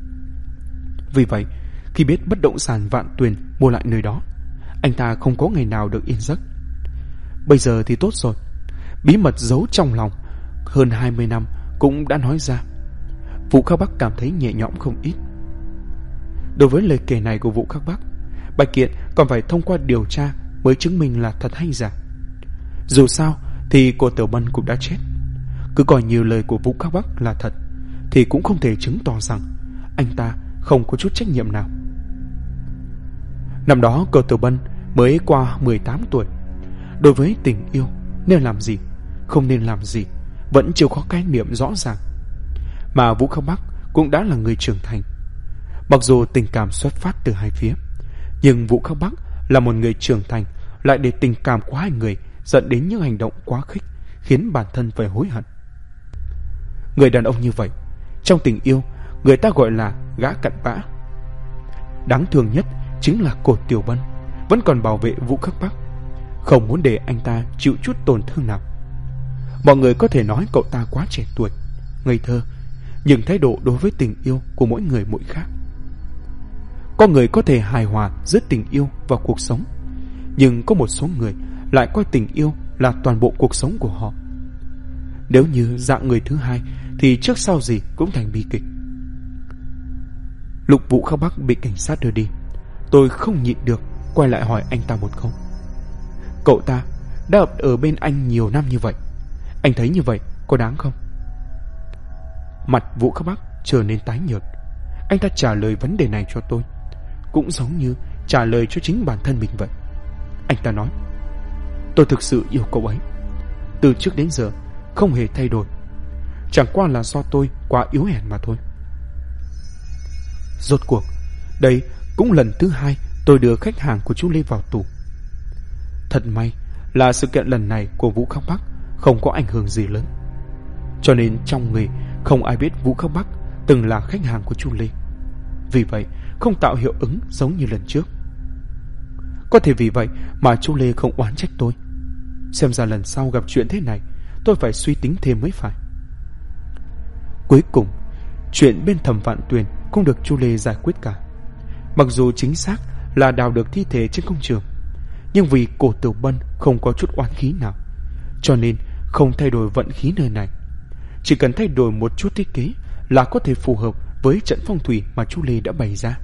Vì vậy khi biết bất động sản Vạn Tuyền mua lại nơi đó, anh ta không có ngày nào được yên giấc. Bây giờ thì tốt rồi, bí mật giấu trong lòng hơn 20 năm cũng đã nói ra. Vũ Khắc Bắc cảm thấy nhẹ nhõm không ít. Đối với lời kể này của Vũ Khắc Bắc, Bạch Kiện còn phải thông qua điều tra mới chứng minh là thật hay giả. Dù sao thì cô Tiểu Bân cũng đã chết. Cứ coi nhiều lời của Vũ Khắc Bắc là thật thì cũng không thể chứng tỏ rằng anh ta không có chút trách nhiệm nào. Năm đó cô Tiểu Bân mới qua 18 tuổi. Đối với tình yêu, nên làm gì, không nên làm gì vẫn chưa có khái niệm rõ ràng. Mà Vũ Khắc Bắc cũng đã là người trưởng thành. Mặc dù tình cảm xuất phát từ hai phía, nhưng Vũ Khắc Bắc là một người trưởng thành lại để tình cảm của hai người dẫn đến những hành động quá khích, khiến bản thân phải hối hận. Người đàn ông như vậy, trong tình yêu người ta gọi là gã cặn bã. Đáng thương nhất chính là cô Tiểu Bân vẫn còn bảo vệ Vũ Khắc Bắc, không muốn để anh ta chịu chút tổn thương nào. Mọi người có thể nói cậu ta quá trẻ tuổi, ngây thơ, nhưng thái độ đối với tình yêu của mỗi người mỗi khác. Có người có thể hài hòa giữa tình yêu và cuộc sống, nhưng có một số người lại coi tình yêu là toàn bộ cuộc sống của họ. Nếu như dạng người thứ hai thì trước sau gì cũng thành bi kịch. Lúc Vũ Khắc Bắc bị cảnh sát đưa đi, tôi không nhịn được quay lại hỏi anh ta một câu. Cậu ta đã ở bên anh nhiều năm như vậy, anh thấy như vậy có đáng không? Mặt Vũ Khắc Bắc trở nên tái nhợt. anh ta trả lời vấn đề này cho tôi, cũng giống như trả lời cho chính bản thân mình vậy. Anh ta nói, tôi thực sự yêu cậu ấy, từ trước đến giờ không hề thay đổi, chẳng qua là do tôi quá yếu hèn mà thôi. Rốt cuộc, đây cũng lần thứ 2 tôi đưa khách hàng của chú Lê vào tù. Thật may là sự kiện lần này của Vũ Khắc Bắc không có ảnh hưởng gì lớn, cho nên trong nghề không ai biết Vũ Khắc Bắc từng là khách hàng của chú Lê. Vì vậy không tạo hiệu ứng giống như lần trước. Có thể vì vậy mà chú Lê không oán trách tôi. Xem ra lần sau gặp chuyện thế này, tôi phải suy tính thêm mới phải. Cuối cùng, chuyện bên Thẩm Vạn Tuyền cũng được chú Lê giải quyết cả. Mặc dù chính xác là đào được thi thể trên công trường, nhưng vì Cổ Tiểu Bân không có chút oán khí nào, cho nên không thay đổi vận khí nơi này. Chỉ cần thay đổi một chút thiết kế là có thể phù hợp với trận phong thủy mà chú Lê đã bày ra.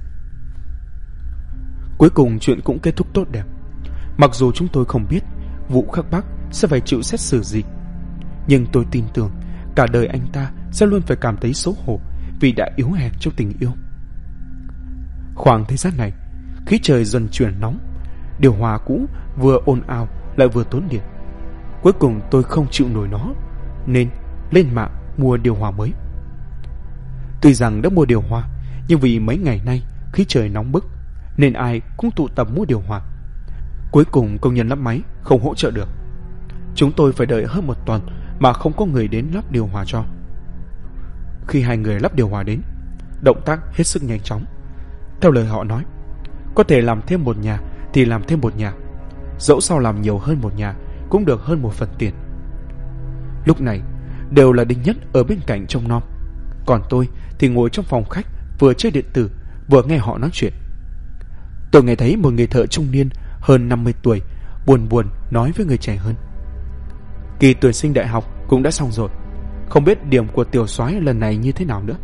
Cuối cùng chuyện cũng kết thúc tốt đẹp. Mặc dù chúng tôi không biết Vũ Khắc Bắc sẽ phải chịu xét xử gì, nhưng tôi tin tưởng cả đời anh ta sẽ luôn phải cảm thấy xấu hổ vì đã yếu hèn trong tình yêu. Khoảng thời gian này, khí trời dần chuyển nóng, điều hòa cũ vừa ồn ào lại vừa tốn điện. Cuối cùng tôi không chịu nổi nó, nên lên mạng mua điều hòa mới. Tuy rằng đã mua điều hòa, nhưng vì mấy ngày nay khí trời nóng bức nên ai cũng tụ tập mua điều hòa. Cuối cùng công nhân lắp máy không hỗ trợ được. Chúng tôi phải đợi hơn 1 tuần mà không có người đến lắp điều hòa cho. Khi 2 người lắp điều hòa đến, động tác hết sức nhanh chóng. Theo lời họ nói, có thể làm thêm 1 nhà thì làm thêm 1 nhà, dẫu sao làm nhiều hơn 1 nhà cũng được hơn 1 phần tiền. Lúc này đều là Đinh Nhất ở bên cạnh trông nom, còn tôi thì ngồi trong phòng khách vừa chơi điện tử vừa nghe họ nói chuyện. Tôi nghe thấy một người thợ trung niên hơn 50 tuổi buồn buồn nói với người trẻ hơn, kỳ tuyển sinh đại học cũng đã xong rồi, không biết điểm của tiểu soái lần này như thế nào nữa.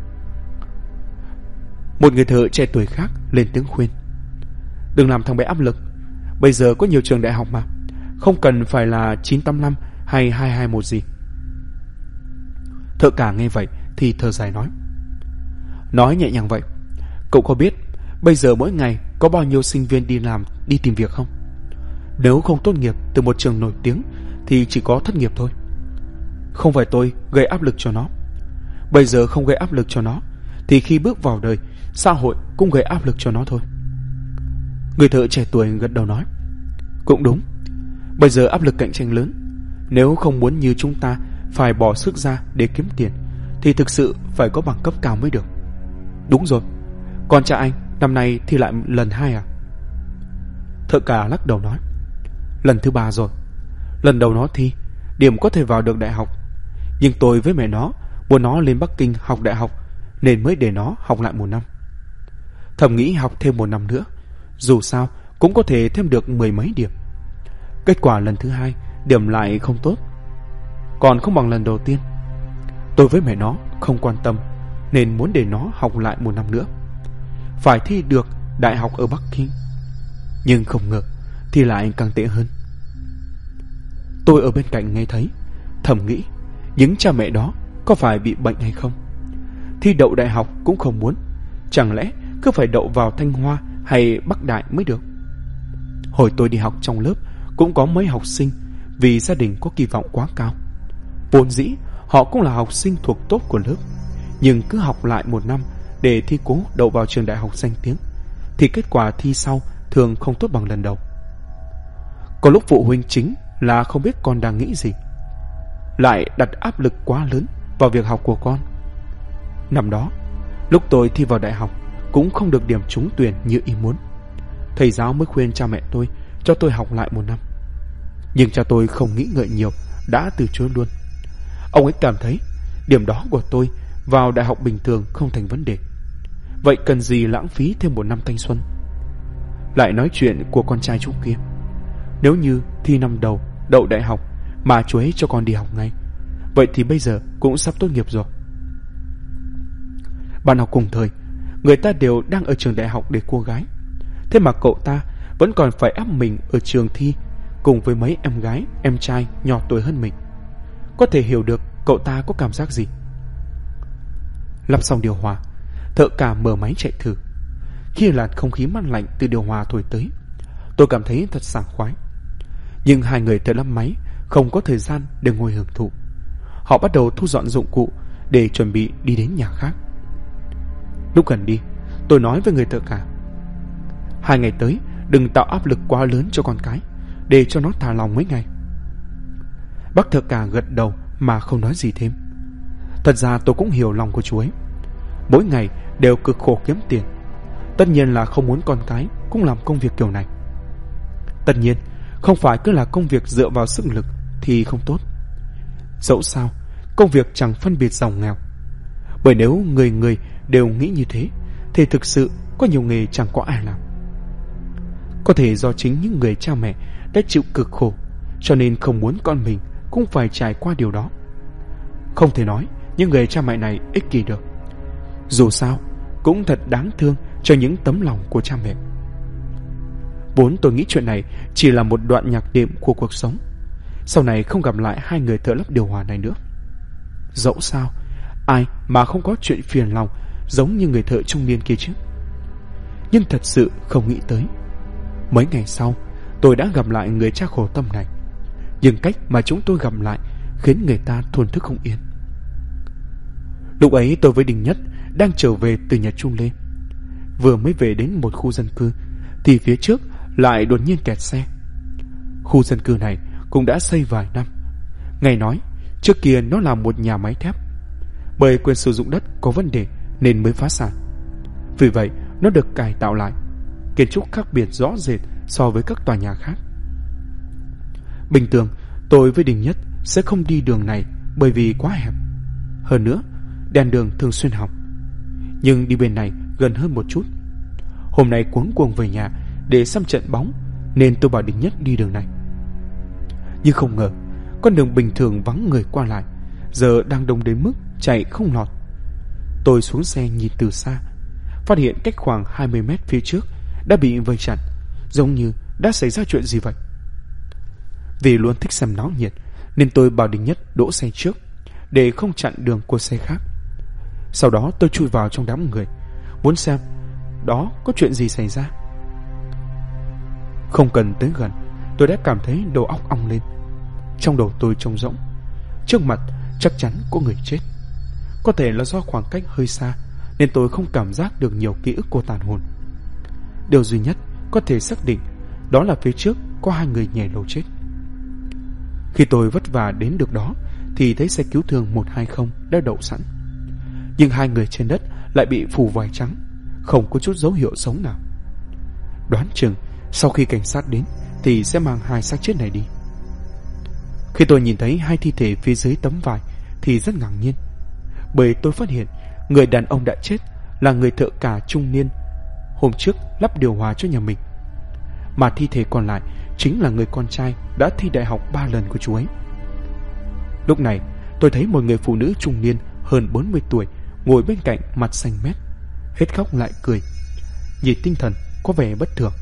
Một người thợ trẻ tuổi khác lên tiếng khuyên, đừng làm thằng bé áp lực, bây giờ có nhiều trường đại học mà, không cần phải là 985 hay 221 gì. Thợ cả nghe vậy thì thở dài nói nhẹ nhàng vậy, cậu có biết bây giờ mỗi ngày có bao nhiêu sinh viên đi tìm việc không? Nếu không tốt nghiệp từ một trường nổi tiếng thì chỉ có thất nghiệp thôi. Không phải tôi gây áp lực cho nó, bây giờ không gây áp lực cho nó thì khi bước vào đời, xã hội cũng gây áp lực cho nó thôi. Người thợ trẻ tuổi gật đầu nói, cũng đúng, bây giờ áp lực cạnh tranh lớn, nếu không muốn như chúng ta phải bỏ sức ra để kiếm tiền thì thực sự phải có bằng cấp cao mới được. Đúng rồi, con trai anh năm nay thi lại lần 2 à? Thợ cả lắc đầu nói, lần thứ 3 rồi. Lần đầu nó thi, điểm có thể vào được đại học, nhưng tôi với mẹ nó muốn nó lên Bắc Kinh học đại học nên mới để nó học lại 1 năm. Thầm nghĩ học thêm 1 năm nữa, dù sao cũng có thể thêm được 10 mấy điểm. Kết quả lần thứ 2 điểm lại không tốt, còn không bằng lần đầu tiên. Tôi với mẹ nó không quan tâm nên muốn để nó học lại 1 năm nữa, phải thi được đại học ở Bắc Kinh. Nhưng không ngờ thì lại càng tệ hơn. Tôi ở bên cạnh nghe thấy, thầm nghĩ, những cha mẹ đó có phải bị bệnh hay không? Thi đậu đại học cũng không muốn, chẳng lẽ cứ phải đậu vào Thanh Hoa hay Bắc Đại mới được? Hồi tôi đi học trong lớp cũng có mấy học sinh vì gia đình có kỳ vọng quá cao, vốn dĩ họ cũng là học sinh thuộc tốt của lớp, nhưng cứ học lại 1 năm để thi cố đậu vào trường đại học danh tiếng thì kết quả thi sau thường không tốt bằng lần đầu. Có lúc phụ huynh chính là không biết con đang nghĩ gì, lại đặt áp lực quá lớn vào việc học của con. Năm đó, lúc tôi thi vào đại học cũng không được điểm trúng tuyển như ý muốn. Thầy giáo mới khuyên cha mẹ tôi cho tôi học lại 1 năm, nhưng cha tôi không nghĩ ngợi nhiều đã từ chối luôn. Ông ấy cảm thấy điểm đó của tôi vào đại học bình thường không thành vấn đề, vậy cần gì lãng phí thêm 1 năm thanh xuân. Lại nói chuyện của con trai chú kia, nếu như thi năm đầu đậu đại học mà chú ấy cho con đi học ngay, vậy thì bây giờ cũng sắp tốt nghiệp rồi. Bạn học cùng thời, người ta đều đang ở trường đại học để cô gái, thế mà cậu ta vẫn còn phải ép mình ở trường thi cùng với mấy em gái, em trai nhỏ tuổi hơn mình. Có thể hiểu được cậu ta có cảm giác gì. Lắp xong điều hòa, thợ cả mở máy chạy thử. Khi làn không khí mát lạnh từ điều hòa thổi tới, tôi cảm thấy thật sảng khoái. Nhưng hai người thợ lắp máy không có thời gian để ngồi hưởng thụ. Họ bắt đầu thu dọn dụng cụ để chuẩn bị đi đến nhà khác. Lúc gần đi, tôi nói với người thợ cả: 2 ngày tới đừng tạo áp lực quá lớn cho con cái, để cho nó thả lòng mấy ngày. Bác thợ cả gật đầu mà không nói gì thêm. Thật ra tôi cũng hiểu lòng của chú ấy. Mỗi ngày đều cực khổ kiếm tiền, tất nhiên là không muốn con cái cũng làm công việc kiểu này. Tất nhiên không phải cứ là công việc dựa vào sức lực thì không tốt. Dẫu sao công việc chẳng phân biệt giàu nghèo. Bởi nếu người người đều nghĩ như thế thì thực sự có nhiều nghề chẳng có ai làm. Có thể do chính những người cha mẹ đã chịu cực khổ, cho nên không muốn con mình cũng phải trải qua điều đó. Không thể nói những người cha mẹ này ích kỷ được. Dù sao cũng thật đáng thương cho những tấm lòng của cha mẹ. Vốn tôi nghĩ chuyện này chỉ là một đoạn nhạc đệm của cuộc sống, sau này không gặp lại hai người thợ lắp điều hòa này nữa. Dẫu sao ai mà không có chuyện phiền lòng giống như người thợ trung niên kia chứ. Nhưng thật sự không nghĩ tới, mấy ngày sau tôi đã gặp lại người cha khổ tâm này. Nhưng cách mà chúng tôi gặp lại khiến người ta thổn thức không yên. Lúc ấy tôi với Đình Nhất đang trở về từ nhà Trung Lê. Vừa mới về đến một khu dân cư thì phía trước lại đột nhiên kẹt xe. Khu dân cư này cũng đã xây vài năm. Nghe nói trước kia nó là một nhà máy thép. Bởi quyền sử dụng đất có vấn đề nên mới phá sản. Vì vậy nó được cải tạo lại, kiến trúc khác biệt rõ rệt so với các tòa nhà khác. Bình thường tôi với Đình Nhất sẽ không đi đường này bởi vì quá hẹp. Hơn nữa đèn đường thường xuyên hỏng. Nhưng đi bên này gần hơn một chút. Hôm nay cuống cuồng về nhà để xem trận bóng nên tôi bảo Đình Nhất đi đường này. Nhưng không ngờ con đường bình thường vắng người qua lại giờ đang đông đến mức chạy không lọt. Tôi xuống xe nhìn từ xa, phát hiện cách khoảng 20 mét phía trước đã bị vây chặn, giống như đã xảy ra chuyện gì vậy. Vì luôn thích xem náo nhiệt nên tôi bảo Đình Nhất đỗ xe trước để không chặn đường của xe khác. Sau đó tôi chui vào trong đám người, muốn xem đó có chuyện gì xảy ra. Không cần tới gần, tôi đã cảm thấy đầu óc ong lên. Trong đầu tôi trống rỗng. Trước mặt chắc chắn có người chết. Có thể là do khoảng cách hơi xa nên tôi không cảm giác được nhiều ký ức của tàn hồn. Điều duy nhất có thể xác định đó là phía trước có 2 người nhảy lầu chết. Khi tôi vất vả đến được đó thì thấy xe cứu thương 120 đã đậu sẵn. Nhưng 2 người trên đất lại bị phủ vải trắng, không có chút dấu hiệu sống nào. Đoán chừng sau khi cảnh sát đến thì sẽ mang 2 xác chết này đi. Khi tôi nhìn thấy 2 thi thể phía dưới tấm vải thì rất ngạc nhiên, bởi tôi phát hiện người đàn ông đã chết là người thợ cả trung niên hôm trước lắp điều hòa cho nhà mình, mà thi thể còn lại chính là người con trai đã thi đại học 3 lần của chú ấy. Lúc này tôi thấy một người phụ nữ trung niên hơn 40 tuổi ngồi bên cạnh, mặt xanh mét, hết khóc lại cười, nhìn tinh thần có vẻ bất thường.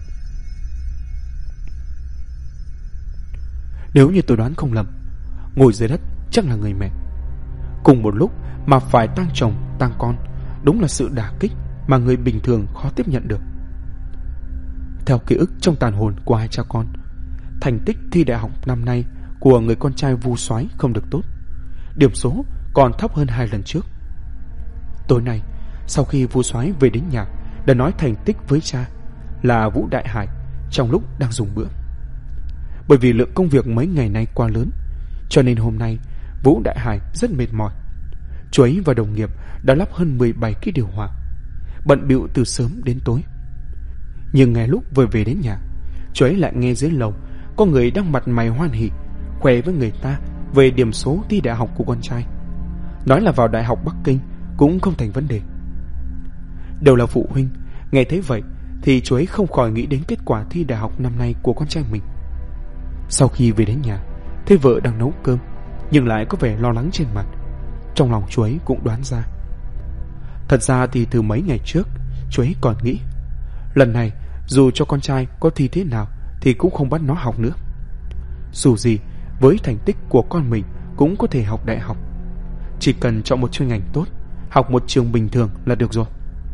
Nếu như tôi đoán không lầm, ngồi dưới đất chắc là người mẹ. Cùng một lúc mà phải tang chồng tang con, đúng là sự đả kích mà người bình thường khó tiếp nhận được. Theo ký ức trong tàn hồn của 2 cha con, thành tích thi đại học năm nay của người con trai Vu Soái không được tốt, điểm số còn thấp hơn 2 lần trước. Tối nay sau khi Vu Soái về đến nhà đã nói thành tích với cha là Vũ Đại Hải trong lúc đang dùng bữa. Bởi vì lượng công việc mấy ngày nay quá lớn, cho nên hôm nay Vũ Đại Hải rất mệt mỏi. Chú ấy và đồng nghiệp đã lắp hơn 17 cái điều hòa, bận bịu từ sớm đến tối. Nhưng ngay lúc vừa về đến nhà, chú ấy lại nghe dưới lầu có người đang mặt mày hoan hỉ khoe với người ta về điểm số thi đại học của con trai, nói là vào Đại học Bắc Kinh cũng không thành vấn đề. Đều là phụ huynh, nghe thấy vậy thì chú ấy không khỏi nghĩ đến kết quả thi đại học năm nay của con trai mình. Sau khi về đến nhà, thấy vợ đang nấu cơm nhưng lại có vẻ lo lắng trên mặt, trong lòng chú ấy cũng đoán ra. Thật ra thì từ mấy ngày trước chú ấy còn nghĩ lần này dù cho con trai có thi thế nào thì cũng không bắt nó học nữa. Dù gì với thành tích của con mình cũng có thể học đại học, chỉ cần chọn một chuyên ngành tốt, học một trường bình thường là được rồi.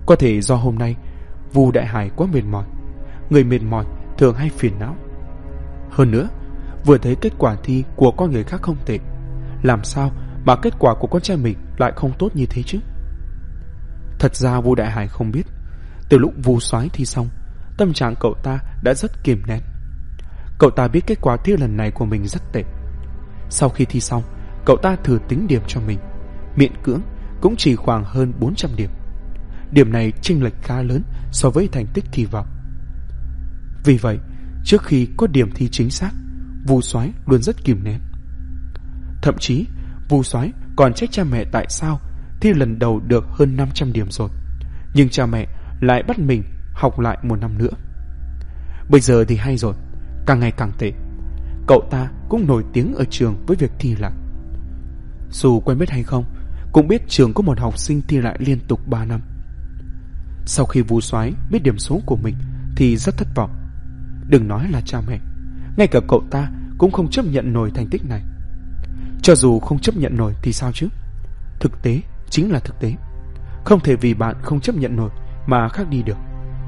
Có thể do hôm nay Vu Đại Hải quá mệt mỏi. Người mệt mỏi thường hay phiền não. Hơn nữa, vừa thấy kết quả thi của con người khác không tệ, làm sao mà kết quả của con trai mình lại không tốt như thế chứ? Thật ra Vu Đại Hải không biết, từ lúc Vu Soái thi xong, tâm trạng cậu ta đã rất kiềm nén. Cậu ta biết kết quả thi lần này của mình rất tệ. Sau khi thi xong, cậu ta thử tính điểm cho mình, miễn cưỡng cũng chỉ khoảng hơn 400 điểm. Điểm này chênh lệch khá lớn so với thành tích kỳ vọng. Vì vậy, trước khi có điểm thi chính xác, Vu Soái luôn rất kìm nén. Thậm chí, Vu Soái còn trách cha mẹ tại sao thi lần đầu được hơn 500 điểm rồi, nhưng cha mẹ lại bắt mình học lại một năm nữa. Bây giờ thì hay rồi, càng ngày càng tệ. Cậu ta cũng nổi tiếng ở trường với việc thi lại. Dù quen biết hay không, cũng biết trường có một học sinh thi lại liên tục 3 năm. Sau khi Vu Soái biết điểm số của mình thì rất thất vọng. Đừng nói là cha mẹ, ngay cả cậu ta cũng không chấp nhận nổi thành tích này. Cho dù không chấp nhận nổi thì sao chứ? Thực tế chính là thực tế. Không thể vì bạn không chấp nhận nổi mà khác đi được.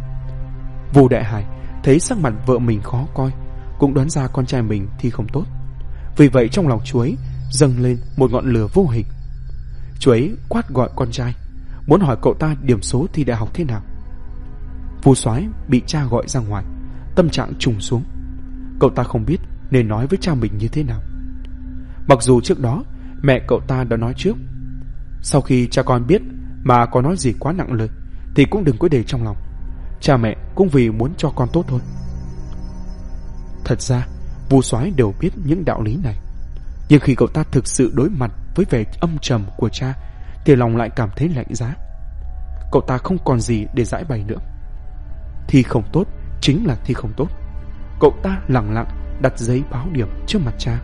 Vu Đại Hải thấy sắc mặt vợ mình khó coi, cũng đoán ra con trai mình thi không tốt. Vì vậy trong lòng chú ấy dâng lên một ngọn lửa vô hình. Chú ấy quát gọi con trai, muốn hỏi cậu ta điểm số thi đại học thế nào. Vu Soái bị cha gọi ra ngoài, tâm trạng trùng xuống. Cậu ta không biết nên nói với cha mình như thế nào. Mặc dù trước đó mẹ cậu ta đã nói trước, sau khi cha con biết mà có nói gì quá nặng lời thì cũng đừng có để trong lòng. Cha mẹ cũng vì muốn cho con tốt thôi. Thật ra Vu Soái đều biết những đạo lý này, nhưng khi cậu ta thực sự đối mặt với vẻ âm trầm của cha thì lòng lại cảm thấy lạnh giá. Cậu ta không còn gì để giải bày nữa. Thi không tốt chính là thi không tốt. Cậu ta lặng lặng đặt giấy báo điểm trước mặt cha.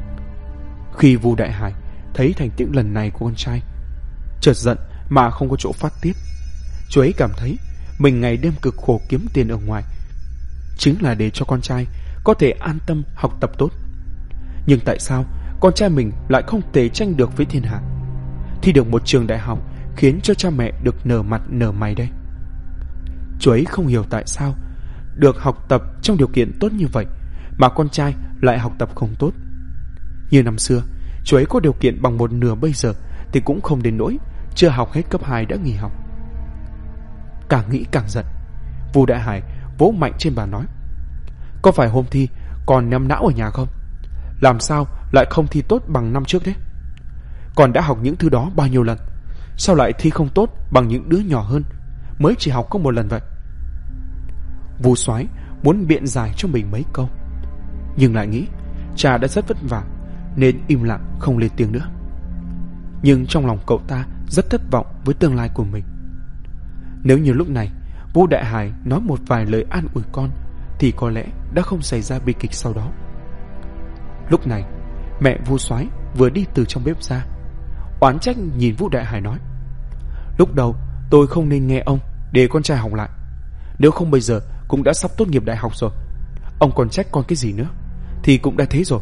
Khi Vu Đại Hải thấy thành tích lần này của con trai, chợt giận mà không có chỗ phát tiết. Chú ấy cảm thấy mình ngày đêm cực khổ kiếm tiền ở ngoài chính là để cho con trai có thể an tâm học tập tốt. Nhưng tại sao con trai mình lại không thể tranh được với thiên hạ, thi được một trường đại học khiến cho cha mẹ được nở mặt nở mày đây? Chú ấy không hiểu tại sao được học tập trong điều kiện tốt như vậy mà con trai lại học tập không tốt. Như năm xưa, chú ấy có điều kiện bằng một nửa bây giờ thì cũng không đến nỗi chưa học hết cấp 2 đã nghỉ học. Càng nghĩ càng giận, Vu Đại Hải vỗ mạnh trên bàn nói: có phải hôm thi còn ném não ở nhà không? Làm sao lại không thi tốt bằng năm trước thế? Còn đã học những thứ đó bao nhiêu lần, sao lại thi không tốt bằng những đứa nhỏ hơn, mới chỉ học có một lần vậy? Vu Soái muốn biện giải cho mình mấy câu, nhưng lại nghĩ cha đã rất vất vả nên im lặng không lên tiếng nữa. Nhưng trong lòng cậu ta rất thất vọng với tương lai của mình. Nếu như lúc này Vu Đại Hải nói một vài lời an ủi con thì có lẽ đã không xảy ra bi kịch sau đó. Lúc này mẹ Vu Soái vừa đi từ trong bếp ra, oán trách nhìn Vu Đại Hải nói: lúc đầu tôi không nên nghe ông để con trai học lại, nếu không bây giờ cũng đã sắp tốt nghiệp đại học rồi. Ông còn trách con cái gì nữa, thì cũng đã thế rồi.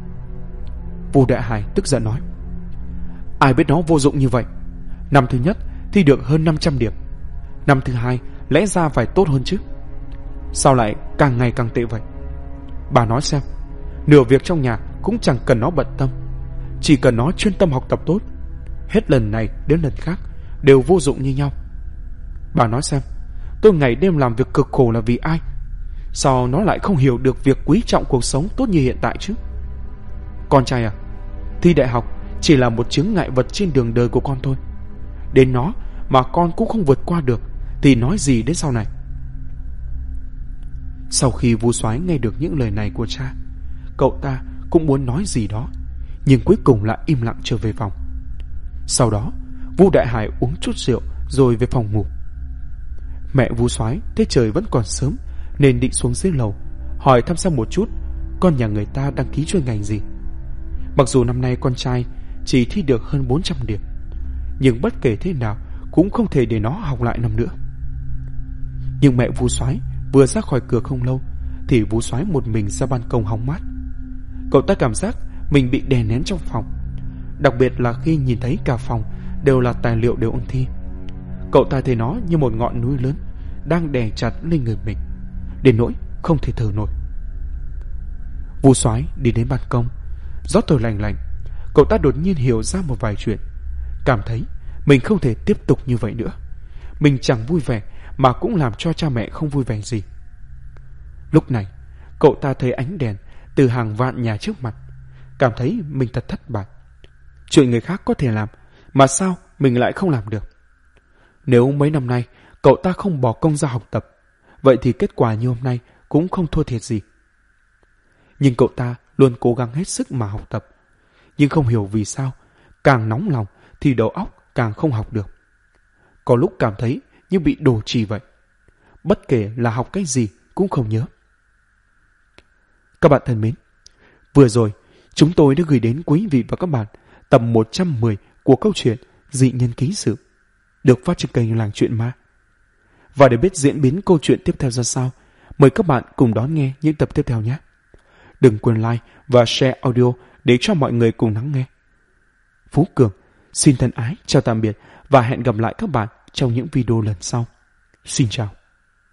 Vu Đại Hải tức giận nói: ai biết nó vô dụng như vậy. Năm thứ nhất thi được hơn 500 điểm, năm thứ hai lẽ ra phải tốt hơn chứ, sao lại càng ngày càng tệ vậy? Bà nói xem, nửa việc trong nhà cũng chẳng cần nó bận tâm, chỉ cần nó chuyên tâm học tập tốt, hết lần này đến lần khác đều vô dụng như nhau. Bà nói xem, tôi ngày đêm làm việc cực khổ là vì ai? Sao nó lại không hiểu được việc quý trọng cuộc sống tốt như hiện tại chứ? Con trai à, thi đại học chỉ là một chướng ngại vật trên đường đời của con thôi. Đến nó mà con cũng không vượt qua được thì nói gì đến sau này? Sau khi Vu Soái nghe được những lời này của cha, cậu ta cũng muốn nói gì đó, nhưng cuối cùng lại im lặng trở về phòng. Sau đó Vu Đại Hải uống chút rượu rồi về phòng ngủ. Mẹ Vu Soái thấy trời vẫn còn sớm nên định xuống dưới lầu hỏi thăm xem một chút con nhà người ta đăng ký chuyên ngành gì. Mặc dù năm nay con trai chỉ thi được hơn 400 điểm, nhưng bất kể thế nào cũng không thể để nó học lại năm nữa. Nhưng mẹ Vu Soái vừa ra khỏi cửa không lâu thì Vu Soái một mình ra ban công hóng mát. Cậu ta cảm giác mình bị đè nén trong phòng, đặc biệt là khi nhìn thấy cả phòng đều là tài liệu để ôn thi. Cậu ta thấy nó như một ngọn núi lớn đang đè chặt lên người mình, đến nỗi không thể thở nổi. Vu Soái đi đến ban công, gió thổi lành lạnh. Cậu ta đột nhiên hiểu ra một vài chuyện, cảm thấy mình không thể tiếp tục như vậy nữa. Mình chẳng vui vẻ mà cũng làm cho cha mẹ không vui vẻ gì. Lúc này, cậu ta thấy ánh đèn từ hàng vạn nhà trước mặt, cảm thấy mình thật thất bại. Chuyện người khác có thể làm, mà sao mình lại không làm được? Nếu mấy năm nay cậu ta không bỏ công ra học tập, vậy thì kết quả như hôm nay cũng không thua thiệt gì. Nhưng cậu ta luôn cố gắng hết sức mà học tập. Nhưng không hiểu vì sao, càng nóng lòng thì đầu óc càng không học được. Có lúc cảm thấy như bị đổ trì vậy. Bất kể là học cái gì cũng không nhớ. Các bạn thân mến, vừa rồi chúng tôi đã gửi đến quý vị và các bạn tập 110 của câu chuyện Dị Nhân Ký Sự, được phát trên kênh Làng Chuyện Ma. Và để biết diễn biến câu chuyện tiếp theo ra sao, mời các bạn cùng đón nghe những tập tiếp theo nhé. Đừng quên like và share audio để cho mọi người cùng lắng nghe. Phú Cường xin thân ái chào tạm biệt và hẹn gặp lại các bạn trong những video lần sau. Xin chào.